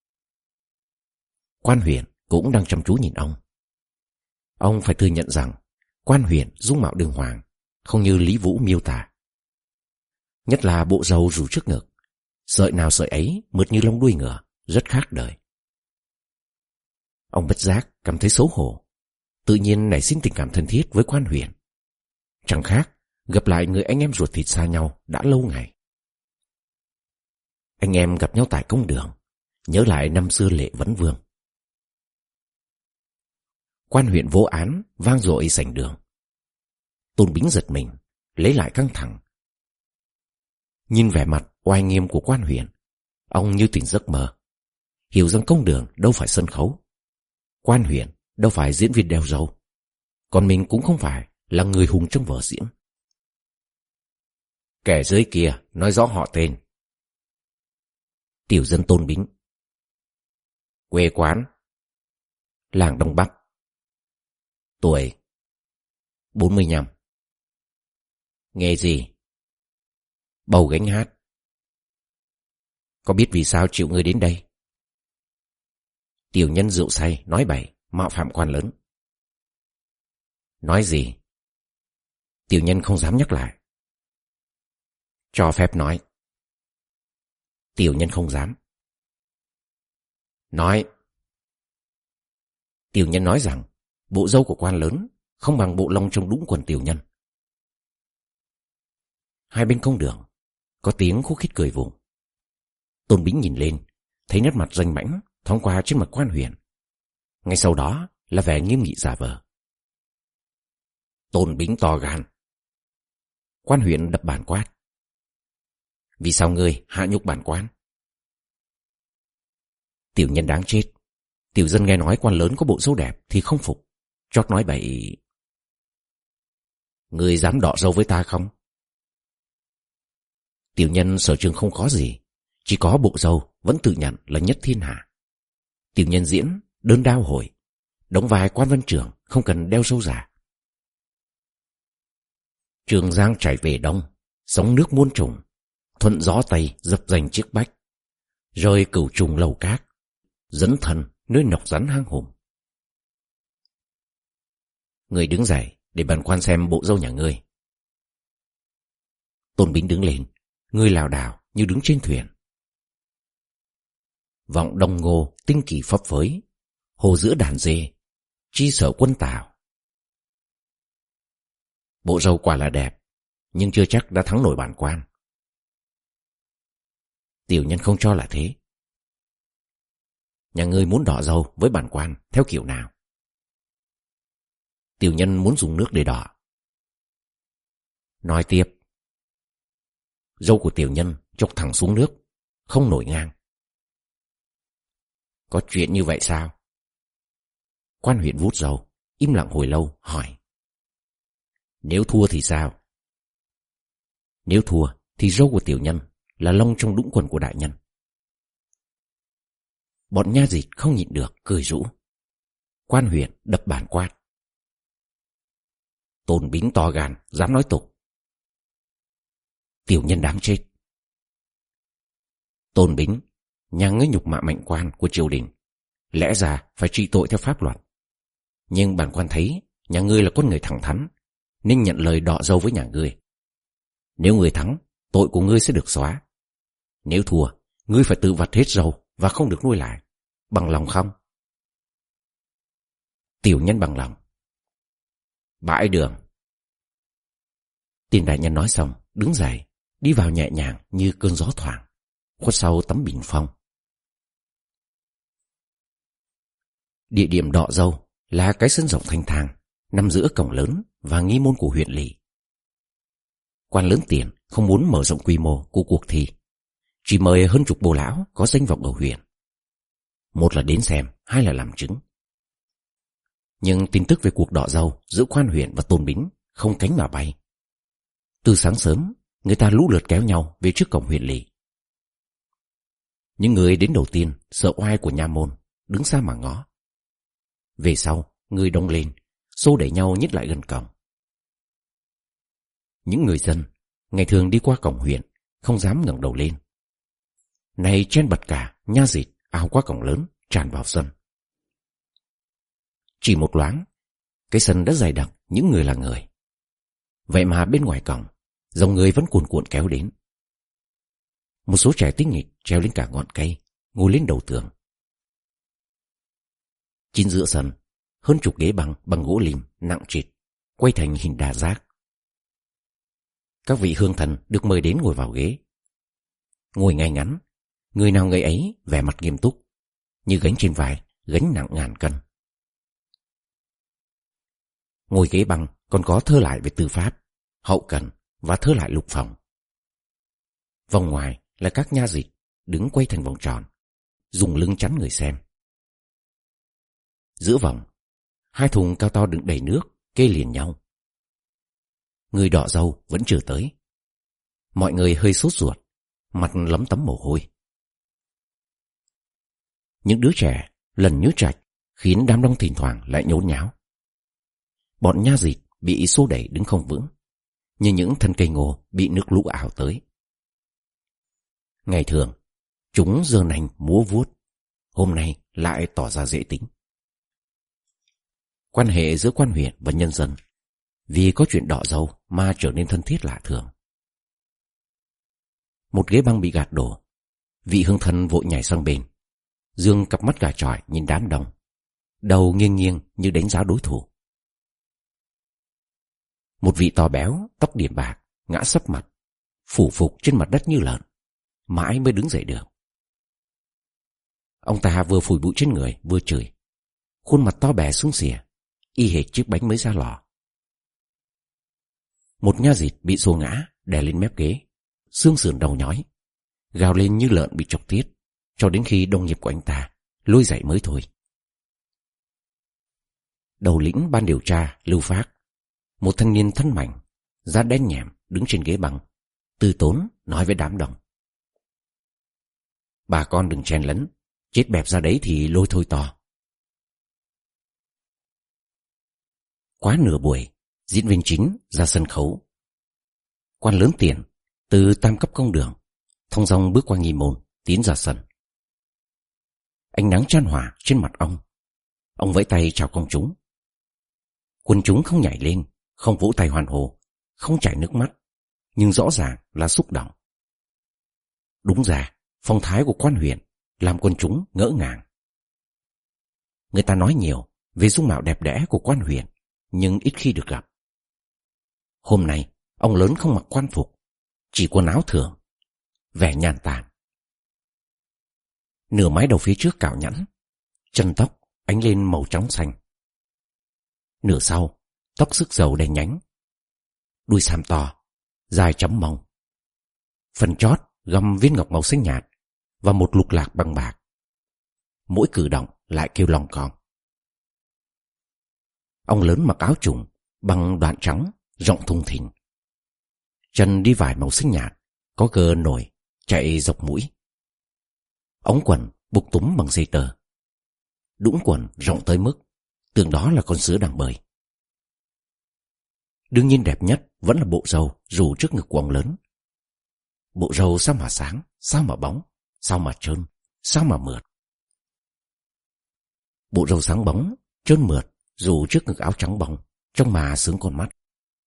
Quan huyện cũng đang chăm chú nhìn ông. Ông phải thừa nhận rằng quan huyện dung mạo đường hoàng, không như Lý Vũ miêu tả. Nhất là bộ râu rủ trước ngực, sợi nào sợi ấy mượt như lông đuôi ngựa, rất khác đời. Ông bất giác cảm thấy xấu hổ, tự nhiên nảy sinh tình cảm thân thiết với quan huyện. Chẳng khác gặp lại người anh em ruột thịt xa nhau đã lâu ngày. Anh em gặp nhau tại công đường, nhớ lại năm xưa Lệ Vấn Vương. Quan huyện vô án vang dội sảnh đường. Tôn Bính giật mình, lấy lại căng thẳng. Nhìn vẻ mặt oai nghiêm của quan huyện, ông như tỉnh giấc mơ, hiểu rằng công đường đâu phải sân khấu, quan huyện đâu phải diễn viên đeo râu, còn mình cũng không phải là người hùng trong vở diễn. Kẻ dưới kia nói rõ họ tên. Tiểu dân Tôn Bính. Quê quán làng Đông Bắc. Tuổi bốn mươi lăm. Nghề gì? Bầu gánh hát. Có biết vì sao chịu ngươi đến đây? Tiểu nhân rượu say nói bậy, mạo phạm quan lớn. Nói gì? Tiểu nhân không dám nhắc lại. Cho phép nói. Tiểu nhân không dám. Nói. Tiểu nhân nói rằng bộ râu của quan lớn không bằng bộ lông trong đúng quần tiểu nhân. Hai bên công đường có tiếng khúc khích cười vùng. Tôn Bính nhìn lên, thấy nét mặt danh mãnh thoáng qua trên mặt quan huyện. Ngay sau đó là vẻ nghiêm nghị giả vờ. Tôn Bính to gan. Quan huyện đập bàn quát. Vì sao ngươi hạ nhục bản quan? Tiểu nhân đáng chết. Tiểu dân nghe nói quan lớn có bộ râu đẹp thì không phục, chót nói bậy. Ngươi dám đọ dâu với ta không? Tiểu nhân sở trường không khó gì, chỉ có bộ dâu vẫn tự nhận là nhất thiên hạ. Tiểu nhân diễn đơn đao hồi, đóng vai quan văn trưởng, không cần đeo râu giả. Trường giang chảy về đông, sóng nước muôn trùng, thuận gió tây dập dành chiếc bách, rồi cửu trùng lầu cát, dẫn thần nơi nọc rắn hang hùm. Người đứng dậy để bần quan xem bộ dâu nhà ngươi. Tôn Bính đứng lên, người lảo đảo như đứng trên thuyền. Vọng đông ngô tinh kỳ phấp phới, hồ giữa đàn dê, chi sở quân Tào. Bộ dâu quả là đẹp, nhưng chưa chắc đã thắng nổi bản quan. Tiểu nhân không cho là thế. Nhà ngươi muốn đọ dâu với bản quan theo kiểu nào? Tiểu nhân muốn dùng nước để đọ. Nói tiếp. Dâu của tiểu nhân chọc thẳng xuống nước, không nổi ngang. Có chuyện như vậy sao? Quan huyện vuốt râu, im lặng hồi lâu, hỏi. Nếu thua thì sao? Nếu thua thì râu của tiểu nhân là lông trong đũng quần của đại nhân. Bọn nha dịch không nhịn được, cười rũ. Quan huyện đập bàn quát. Tôn Bính to gan, dám nói tục. Tiểu nhân đáng chết. Tôn Bính, nhà ngươi nhục mạ mệnh quan của triều đình, lẽ ra phải trị tội theo pháp luật. Nhưng bản quan thấy nhà ngươi là con người thẳng thắn, nên nhận lời đọ dâu với nhà ngươi. Nếu ngươi thắng, tội của ngươi sẽ được xóa. Nếu thua, ngươi phải tự vặt hết dâu và không được nuôi lại. Bằng lòng không? Tiểu nhân bằng lòng. Bãi đường. Tiền đại nhân nói xong, đứng dậy, đi vào nhẹ nhàng như cơn gió thoảng, khuất sau tấm bình phong. Địa điểm đọ dâu là cái sân rộng thanh thang, nằm giữa cổng lớn và nghi môn của huyện lỵ. Quan lớn tiền không muốn mở rộng quy mô của cuộc thi, chỉ mời hơn chục bồ lão có danh vọng ở huyện. Một là đến xem, hai là làm chứng. Nhưng tin tức về cuộc đọ dâu giữa quan huyện và Tôn Bính không cánh mà bay. Từ sáng sớm, người ta lũ lượt kéo nhau về trước cổng huyện lỵ. Những người đến đầu tiên sợ oai của nha môn, đứng xa mà ngó. Về sau, người đông lên, xô đẩy nhau nhích lại gần cổng. Những người dân ngày thường đi qua cổng huyện không dám ngẩng đầu lên. Này chen bật cả nha dịch ào qua cổng lớn tràn vào sân. Chỉ một loáng, cái sân đã dày đặc những người là người. Vậy mà bên ngoài cổng, dòng người vẫn cuồn cuộn kéo đến. Một số trẻ tinh nghịch treo lên cả ngọn cây, ngồi lên đầu tường. Chính giữa sân, hơn chục ghế bằng bằng gỗ lim nặng trịch quay thành hình đa giác. Các vị hương thần được mời đến ngồi vào ghế. Ngồi ngay ngắn, người nào người ấy vẻ mặt nghiêm túc, như gánh trên vai gánh nặng ngàn cân. Ngồi ghế bằng còn có thơ lại về tư pháp, hậu cần và thơ lại lục phòng. Vòng ngoài là các nha dịch đứng quay thành vòng tròn, dùng lưng chắn người xem. Giữa vòng, hai thùng cao to đựng đầy nước kê liền nhau. Người đọ dâu vẫn chưa tới. Mọi người hơi sốt ruột, mặt lấm tấm mồ hôi. Những đứa trẻ lần như trạch khiến đám đông thỉnh thoảng lại nhốn nháo. Bọn nha dịch bị xô đẩy đứng không vững, như những thân cây ngô bị nước lũ ảo tới. Ngày thường, chúng giơ nành múa vuốt, hôm nay lại tỏ ra dễ tính. Quan hệ giữa quan huyện và nhân dân vì có chuyện đọ dâu mà trở nên thân thiết lạ thường. Một ghế băng bị gạt đổ, vị hương thân vội nhảy sang bên, dương cặp mắt gà chọi nhìn đám đông, đầu nghiêng nghiêng như đánh giá đối thủ. Một vị to béo, tóc điểm bạc, ngã sấp mặt, phủ phục trên mặt đất như lợn, mãi mới đứng dậy được. Ông ta vừa phủi bụi trên người vừa chửi, khuôn mặt to bè sung xỉa, y hệt chiếc bánh mới ra lò. Một nha dịch bị xô ngã, đè lên mép ghế, xương sườn đau nhói, gào lên như lợn bị chọc tiết, cho đến khi đồng nghiệp của anh ta lôi dậy mới thôi. Đầu lĩnh ban điều tra Lưu Phác, một thanh niên thân mảnh, da đen nhẻm đứng trên ghế băng, từ tốn nói với đám đông: bà con đừng chen lấn, chết bẹp ra đấy thì lôi thôi to. Quá nửa buổi, diễn viên chính ra sân khấu. Quan lớn Tiền từ tam cấp công đường thong dong bước qua nghi môn, tiến ra sân. Ánh nắng chan hòa trên mặt ông. Ông vẫy tay chào công chúng. Quần chúng không nhảy lên, không vỗ tay hoan hô, không chảy nước mắt, nhưng rõ ràng là xúc động. Đúng ra, phong thái của quan huyện làm quần chúng ngỡ ngàng. Người ta nói nhiều về dung mạo đẹp đẽ của quan huyện, nhưng ít khi được gặp. Hôm nay, ông lớn không mặc quan phục, chỉ quần áo thường, vẻ nhàn tản. Nửa mái đầu phía trước cạo nhẵn, chân tóc ánh lên màu trắng xanh. Nửa sau, tóc sức dầu đen nhánh, đuôi sam to, dài chấm mông. Phần chót găm viên ngọc màu xanh nhạt và một lục lạc bằng bạc. Mỗi cử động lại kêu lòng con. Ông lớn mặc áo trùng bằng đoạn trắng rộng thùng thình. Chân đi vải màu xanh nhạt, có gờ nổi chạy dọc mũi. Ống quần buộc túm bằng dây tơ. Đũng quần rộng tới mức tưởng đó là con sứa đang bơi. Đương nhiên đẹp nhất vẫn là bộ râu rủ trước ngực của ông lớn. Bộ râu sao mà sáng, sao mà bóng, sao mà trơn, sao mà mượt. Bộ râu sáng bóng, trơn mượt rủ trước ngực áo trắng bóng, trông mà sướng con mắt.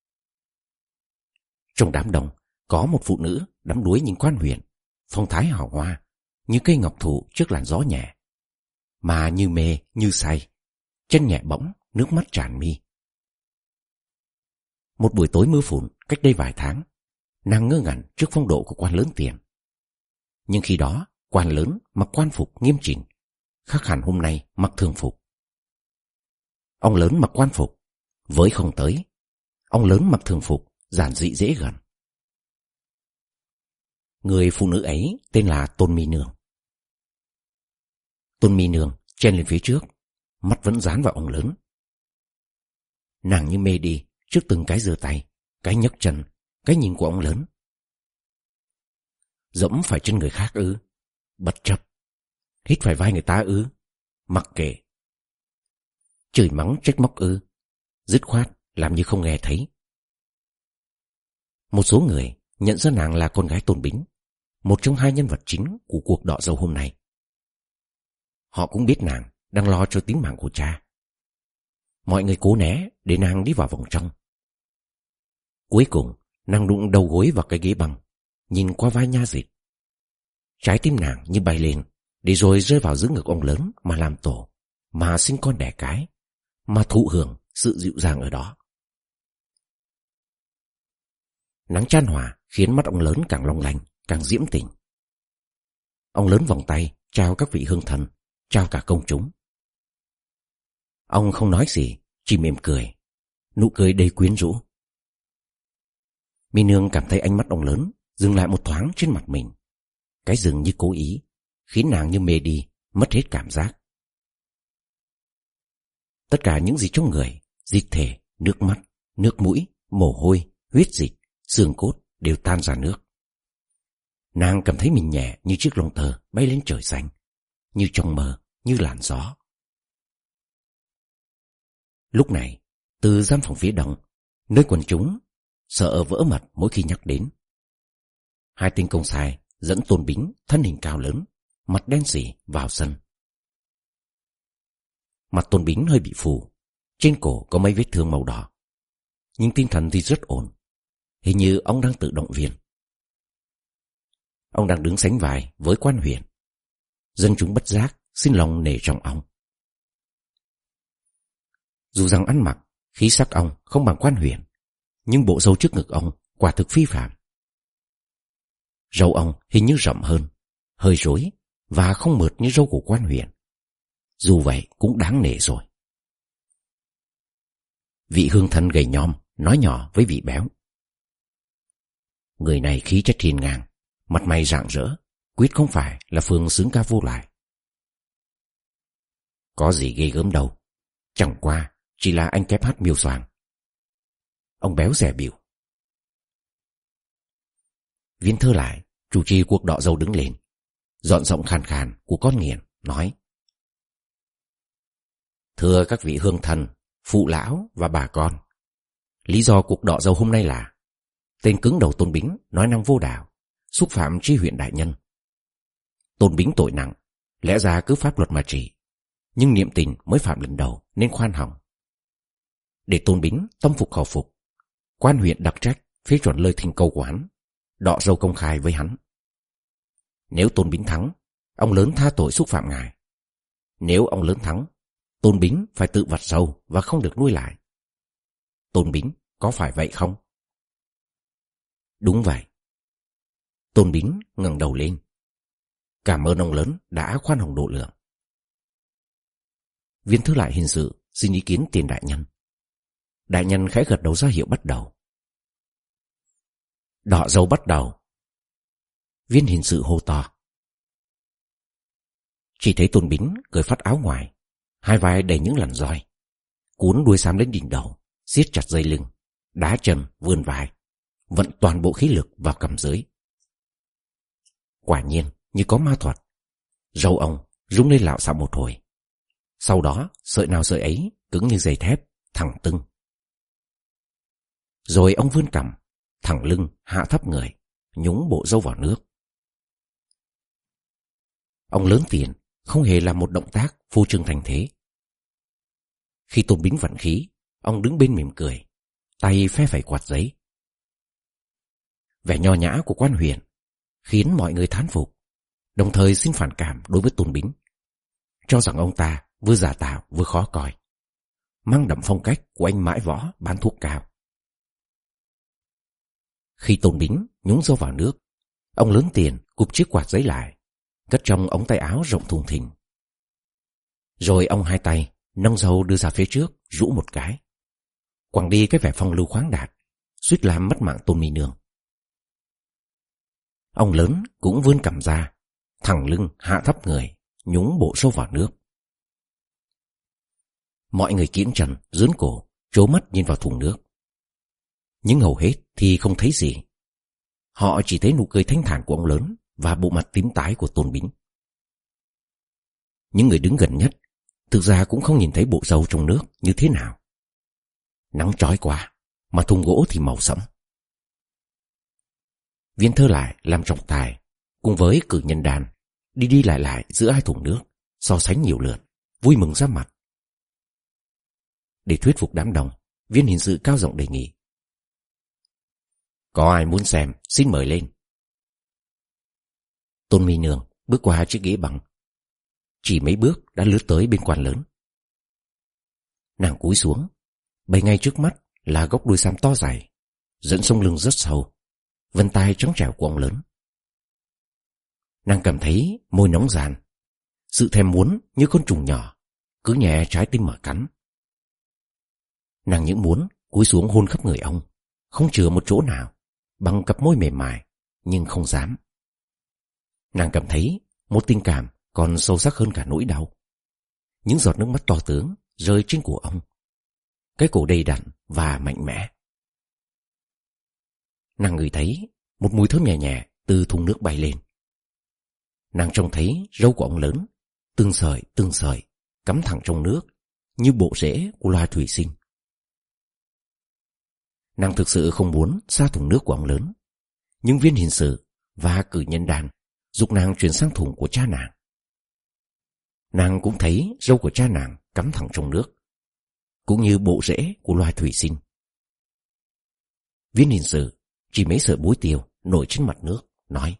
Trong đám đông có một phụ nữ đắm đuối nhìn quan huyện, phong thái hào hoa như cây ngọc thụ trước làn gió nhẹ, mà như mê như say, chân nhẹ bỗng, nước mắt tràn mi. Một buổi tối mưa phùn cách đây vài tháng, nàng ngơ ngẩn trước phong độ của quan lớn Tiền. Nhưng khi đó quan lớn mặc quan phục nghiêm chỉnh, khác hẳn hôm nay mặc thường phục. Ông lớn mặc quan phục với không tới, ông lớn mặc thường phục giản dị dễ gần. Người phụ nữ ấy tên là Tôn Mi Nương. Tôn Mi Nương chen lên phía trước, mắt vẫn dán vào ông lớn. Nàng như mê đi trước từng cái giơ tay, cái nhấc chân, cái nhìn của ông lớn. Dẫm phải chân người khác ư? Bất chấp. Hít phải vai người ta ư? Mặc kệ. Chửi mắng trách móc ư? Dứt khoát làm như không nghe thấy. Một số người nhận ra nàng là con gái Tôn Bính, một trong hai nhân vật chính của cuộc đọ dâu hôm nay. Họ cũng biết nàng đang lo cho tính mạng của cha. Mọi người cố né để nàng đi vào vòng trong. Cuối cùng, nàng đụng đầu gối vào cái ghế băng, nhìn qua vai Nha Dịch. Trái tim nàng như bay lên, để rồi rơi vào giữa ngực ông lớn mà làm tổ, mà sinh con đẻ cái, mà thụ hưởng sự dịu dàng ở đó. Nắng chan hòa khiến mắt ông lớn càng long lanh, càng diễm tình. Ông lớn vòng tay chào các vị hương thân, chào cả công chúng. Ông không nói gì, chỉ mỉm cười, nụ cười đầy quyến rũ. Mi Nương cảm thấy ánh mắt ông lớn dừng lại một thoáng trên mặt mình. Cái dừng như cố ý, khiến nàng như mê đi, mất hết cảm giác. Tất cả những gì trong người, dịch thể, nước mắt, nước mũi, mồ hôi, huyết dịch, xương cốt đều tan ra nước. Nàng cảm thấy mình nhẹ như chiếc lông tơ bay lên trời xanh, như trong mơ, như làn gió. Lúc này, từ gian phòng phía đông, nơi quần chúng sợ vỡ mật mỗi khi nhắc đến, hai tên công sai dẫn Tôn Bính thân hình cao lớn, mặt đen sì vào sân. Mặt Tôn Bính hơi bị phù, trên cổ có mấy vết thương màu đỏ, nhưng tinh thần thì rất ổn, hình như ông đang tự động viên. Ông đang đứng sánh vai với quan huyện. Dân chúng bất giác xin lòng nể trọng ông. Dù rằng ăn mặc, khí sắc ông không bằng quan huyện, nhưng bộ râu trước ngực ông quả thực phi phàm. Râu ông hình như rậm hơn, hơi rối và không mượt như râu của quan huyện. Dù vậy cũng đáng nể rồi. Vị hương thân gầy nhom nói nhỏ với vị béo: người này khí chất hiền ngang, mặt mày rạng rỡ, quyết không phải là Phương xứng ca vô lại. Có gì ghê gớm đâu, chẳng qua chỉ là anh kép hát miêu xoàng. Ông béo dè bỉu. Viên Thơ Lại, chủ trì cuộc đọ dâu đứng lên, dọn giọng khàn khàn của con nghiện, nói: Thưa các vị hương thân, phụ lão và bà con, lý do cuộc đọ dâu hôm nay là tên cứng đầu Tôn Bính nói năng vô đạo, xúc phạm tri huyện đại nhân. Tôn Bính tội nặng, lẽ ra cứ pháp luật mà trị, nhưng niệm tình mới phạm lần đầu nên khoan hồng. Để Tôn Bính tâm phục khẩu phục, quan huyện đặc trách phê chuẩn lời thỉnh cầu của hắn, đọ dâu công khai với hắn. Nếu Tôn Bính thắng, ông lớn tha tội xúc phạm ngài. Nếu ông lớn thắng, Tôn Bính phải tự vặt dâu và không được nuôi lại. Tôn Bính có phải vậy không? Đúng vậy. Tôn Bính ngẩng đầu lên. Cảm ơn ông lớn đã khoan hồng độ lượng. Viên Thư Lại hình sự xin ý kiến tiền đại nhân. Đại nhân khẽ gật đầu ra hiệu bắt đầu. Đọ dâu bắt đầu. Viên hình sự hô to. Chỉ thấy Tôn Bính cởi phát áo ngoài, hai vai đầy những lằn roi, cuốn đuôi xám lên đỉnh đầu, siết chặt dây lưng, đá chân vươn vai, vận toàn bộ khí lực vào cầm dưới. Quả nhiên như có ma thuật, râu ông rung lên lạo xạo một hồi. Sau đó sợi nào sợi ấy cứng như dây thép, thẳng tưng. Rồi ông vươn cằm, thẳng lưng, hạ thấp người, nhúng bộ râu vào nước. Ông lớn tiền không hề làm một động tác phô trương thành thế. Khi Tôn Bính vận khí, ông đứng bên mỉm cười, tay phe phẩy quạt giấy. Vẻ nho nhã của quan huyện khiến mọi người thán phục, đồng thời xin phản cảm đối với Tôn Bính, cho rằng ông ta vừa giả tạo vừa khó coi, mang đậm phong cách của anh mãi võ bán thuốc cao. Khi Tôn Bính nhúng râu vào nước, ông lớn tiền cụp chiếc quạt giấy lại, cất trong ống tay áo rộng thùng thình. Rồi ông hai tay nâng râu đưa ra phía trước, rũ một cái, quẳng đi cái vẻ phong lưu khoáng đạt, suýt làm mất mạng Tôn Mi Nương. Ông lớn cũng vươn cằm ra, thẳng lưng, hạ thấp người, nhúng bộ râu vào nước. Mọi người kiễng trần, dướn cổ, trố mắt nhìn vào thùng nước. Nhưng hầu hết thì không thấy gì. Họ chỉ thấy nụ cười thanh thản của ông lớn và bộ mặt tím tái của Tôn Bính. Những người đứng gần nhất thực ra cũng không nhìn thấy bộ râu trong nước như thế nào. Nắng chói quá, mà thùng gỗ thì màu sẫm. Viên Thơ Lại làm trọng tài, cùng với cử nhân đàn, đi đi lại lại giữa hai thùng nước, so sánh nhiều lượt, vui mừng ra mặt. Để thuyết phục đám đông, viên hình sự cao giọng đề nghị: Có ai muốn xem, xin mời lên. Tôn Mi Nương bước qua chiếc ghế bằng, chỉ mấy bước đã lướt tới bên quan lớn. Nàng cúi xuống, bày ngay trước mắt là gốc đuôi sam to dày, dẫn sông lưng rất sâu, vân tai trắng trẻo của ông lớn. Nàng cảm thấy môi nóng ràn, sự thèm muốn như con trùng nhỏ cứ nhẹ trái tim mở cắn. Nàng những muốn cúi xuống hôn khắp người ông, không chừa một chỗ nào, bằng cặp môi mềm mại, nhưng không dám. Nàng cảm thấy một tình cảm còn sâu sắc hơn cả nỗi đau. Những giọt nước mắt to tướng rơi trên cổ ông, cái cổ đầy đặn và mạnh mẽ. Nàng ngửi thấy một mùi thơm nhẹ nhẹ từ thùng nước bay lên. Nàng trông thấy râu của ông lớn, từng sợi từng sợi cắm thẳng trong nước như bộ rễ của loài thủy sinh. Nàng thực sự không muốn xa thùng nước của ông lớn, nhưng viên hình sự và cử nhân đàn giục nàng chuyển sang thùng của cha nàng. Nàng cũng thấy râu của cha nàng cắm thẳng trong nước, cũng như bộ rễ của loài thủy sinh. Viên hình sự chỉ mấy sợi bối tiêu nổi trên mặt nước, nói: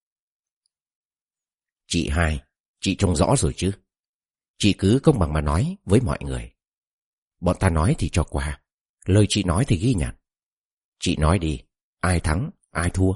Chị hai, chị trông rõ rồi chứ? Chị cứ công bằng mà nói với mọi người. Bọn ta nói thì cho qua, lời chị nói thì ghi nhận. Chị nói đi, ai thắng, ai thua?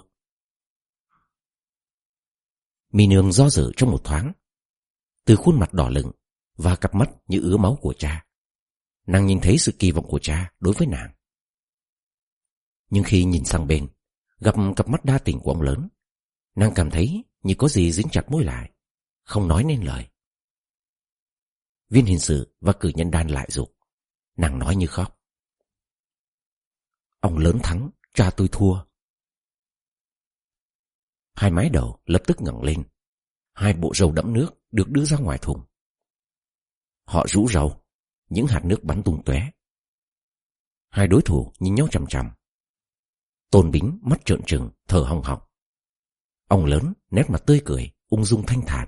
Mi Nương do dự trong một thoáng. Từ khuôn mặt đỏ lựng và cặp mắt như ứa máu của cha, nàng nhìn thấy sự kỳ vọng của cha đối với nàng. Nhưng khi nhìn sang bên, gặp cặp mắt đa tình của ông lớn, nàng cảm thấy như có gì dính chặt môi lại, không nói nên lời. Viên hình sự và cử nhân đan lại giục, nàng nói như khóc: Ông lớn thắng, cha tôi thua. Hai mái đầu lập tức ngẩng lên. Hai bộ râu đẫm nước được đưa ra ngoài thùng. Họ rũ râu, những hạt nước bắn tung tóe. Hai đối thủ nhìn nhau chằm chằm. Tôn Bính mắt trợn trừng, thở hồng hộc. Ông lớn nét mặt tươi cười, ung dung thanh thản.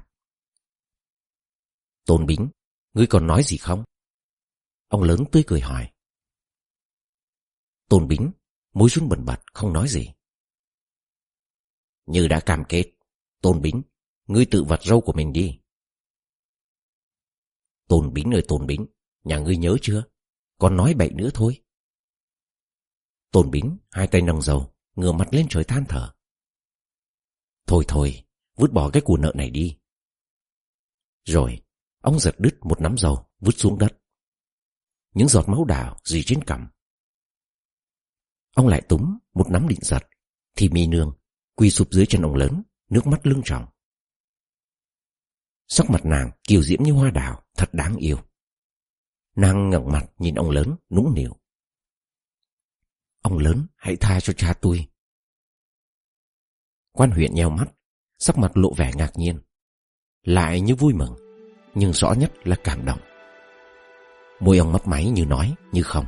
Tôn Bính, ngươi còn nói gì không? Ông lớn tươi cười hỏi. Tôn Bính môi run bần bật không nói gì. Như đã cam kết, Tôn Bính, ngươi tự vặt râu của mình đi. Tôn Bính ơi Tôn Bính, nhà ngươi nhớ chưa? Còn nói bậy nữa thôi. Tôn Bính hai tay nâng râu, ngửa mặt lên trời than thở. Thôi thôi, vứt bỏ cái củ nợ này đi. Rồi, ông giật đứt một nắm râu, vứt xuống đất. Những giọt máu đào rỉ trên cằm. Ông lại túm một nắm định giật, thì Mi Nương quỳ sụp dưới chân ông lớn, nước mắt lưng tròng. Sắc mặt nàng kiều diễm như hoa đào, thật đáng yêu. Nàng ngẩng mặt nhìn ông lớn, nũng nịu. Ông lớn, hãy tha cho cha tôi. Quan huyện nheo mắt, sắc mặt lộ vẻ ngạc nhiên, lại như vui mừng, nhưng rõ nhất là cảm động. Môi ông mấp máy như nói, như không.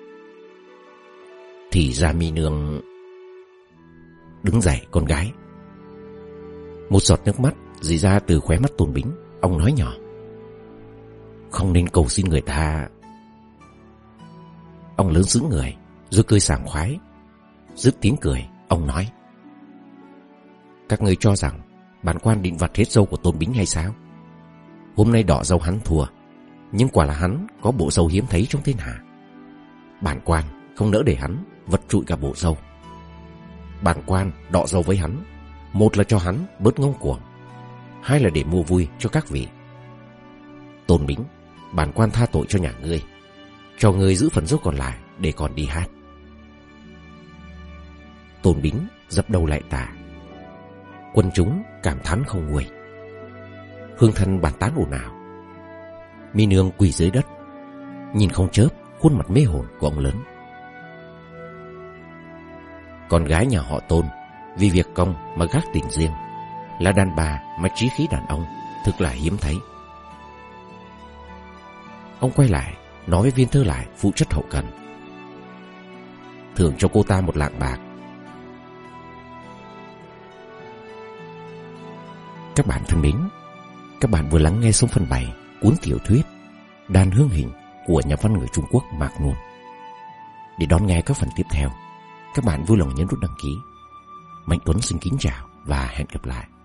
Thì ra Mi Nương... Đứng dậy con gái. Một giọt nước mắt rỉ ra từ khóe mắt Tôn Bính. Ông nói nhỏ. Không nên cầu xin người ta. Ông lớn giữ người, rồi cười sảng khoái. Dứt tiếng cười, ông nói. Các ngươi cho rằng bản quan định vặt hết râu của Tôn Bính hay sao? Hôm nay đọ râu hắn thua, nhưng quả là hắn có bộ râu hiếm thấy trong thiên hạ. Bản quan không nỡ để hắn vật trụi cả bộ râu. Bản quan đọ râu với hắn, một là cho hắn bớt ngông cuồng, hai là để mua vui cho các vị. Tôn Bính, bản quan tha tội cho nhà ngươi, cho ngươi giữ phần râu còn lại để còn đi hát. Tôn Bính dập đầu lại tạ. Quân chúng cảm thán không nguôi. Hương thân bàn tán ồn ào. Mi Nương quỳ dưới đất, nhìn không chớp khuôn mặt mê hồn của ông lớn. Con gái nhà họ Tôn vì việc công mà gác tình riêng, là đàn bà mà trí khí đàn ông, thực là hiếm thấy. Ông quay lại nói với Viên Thơ Lại phụ trách hậu cần. Thưởng cho cô ta một lạng bạc. Các bạn thân mến, các bạn vừa lắng nghe xong phần bảy cuốn tiểu thuyết Đàn Hương Hình của nhà văn người Trung Quốc Mạc Ngôn. Để đón nghe các phần tiếp theo, các bạn vui lòng nhấn nút đăng ký. Mạnh Tuấn xin kính chào và hẹn gặp lại.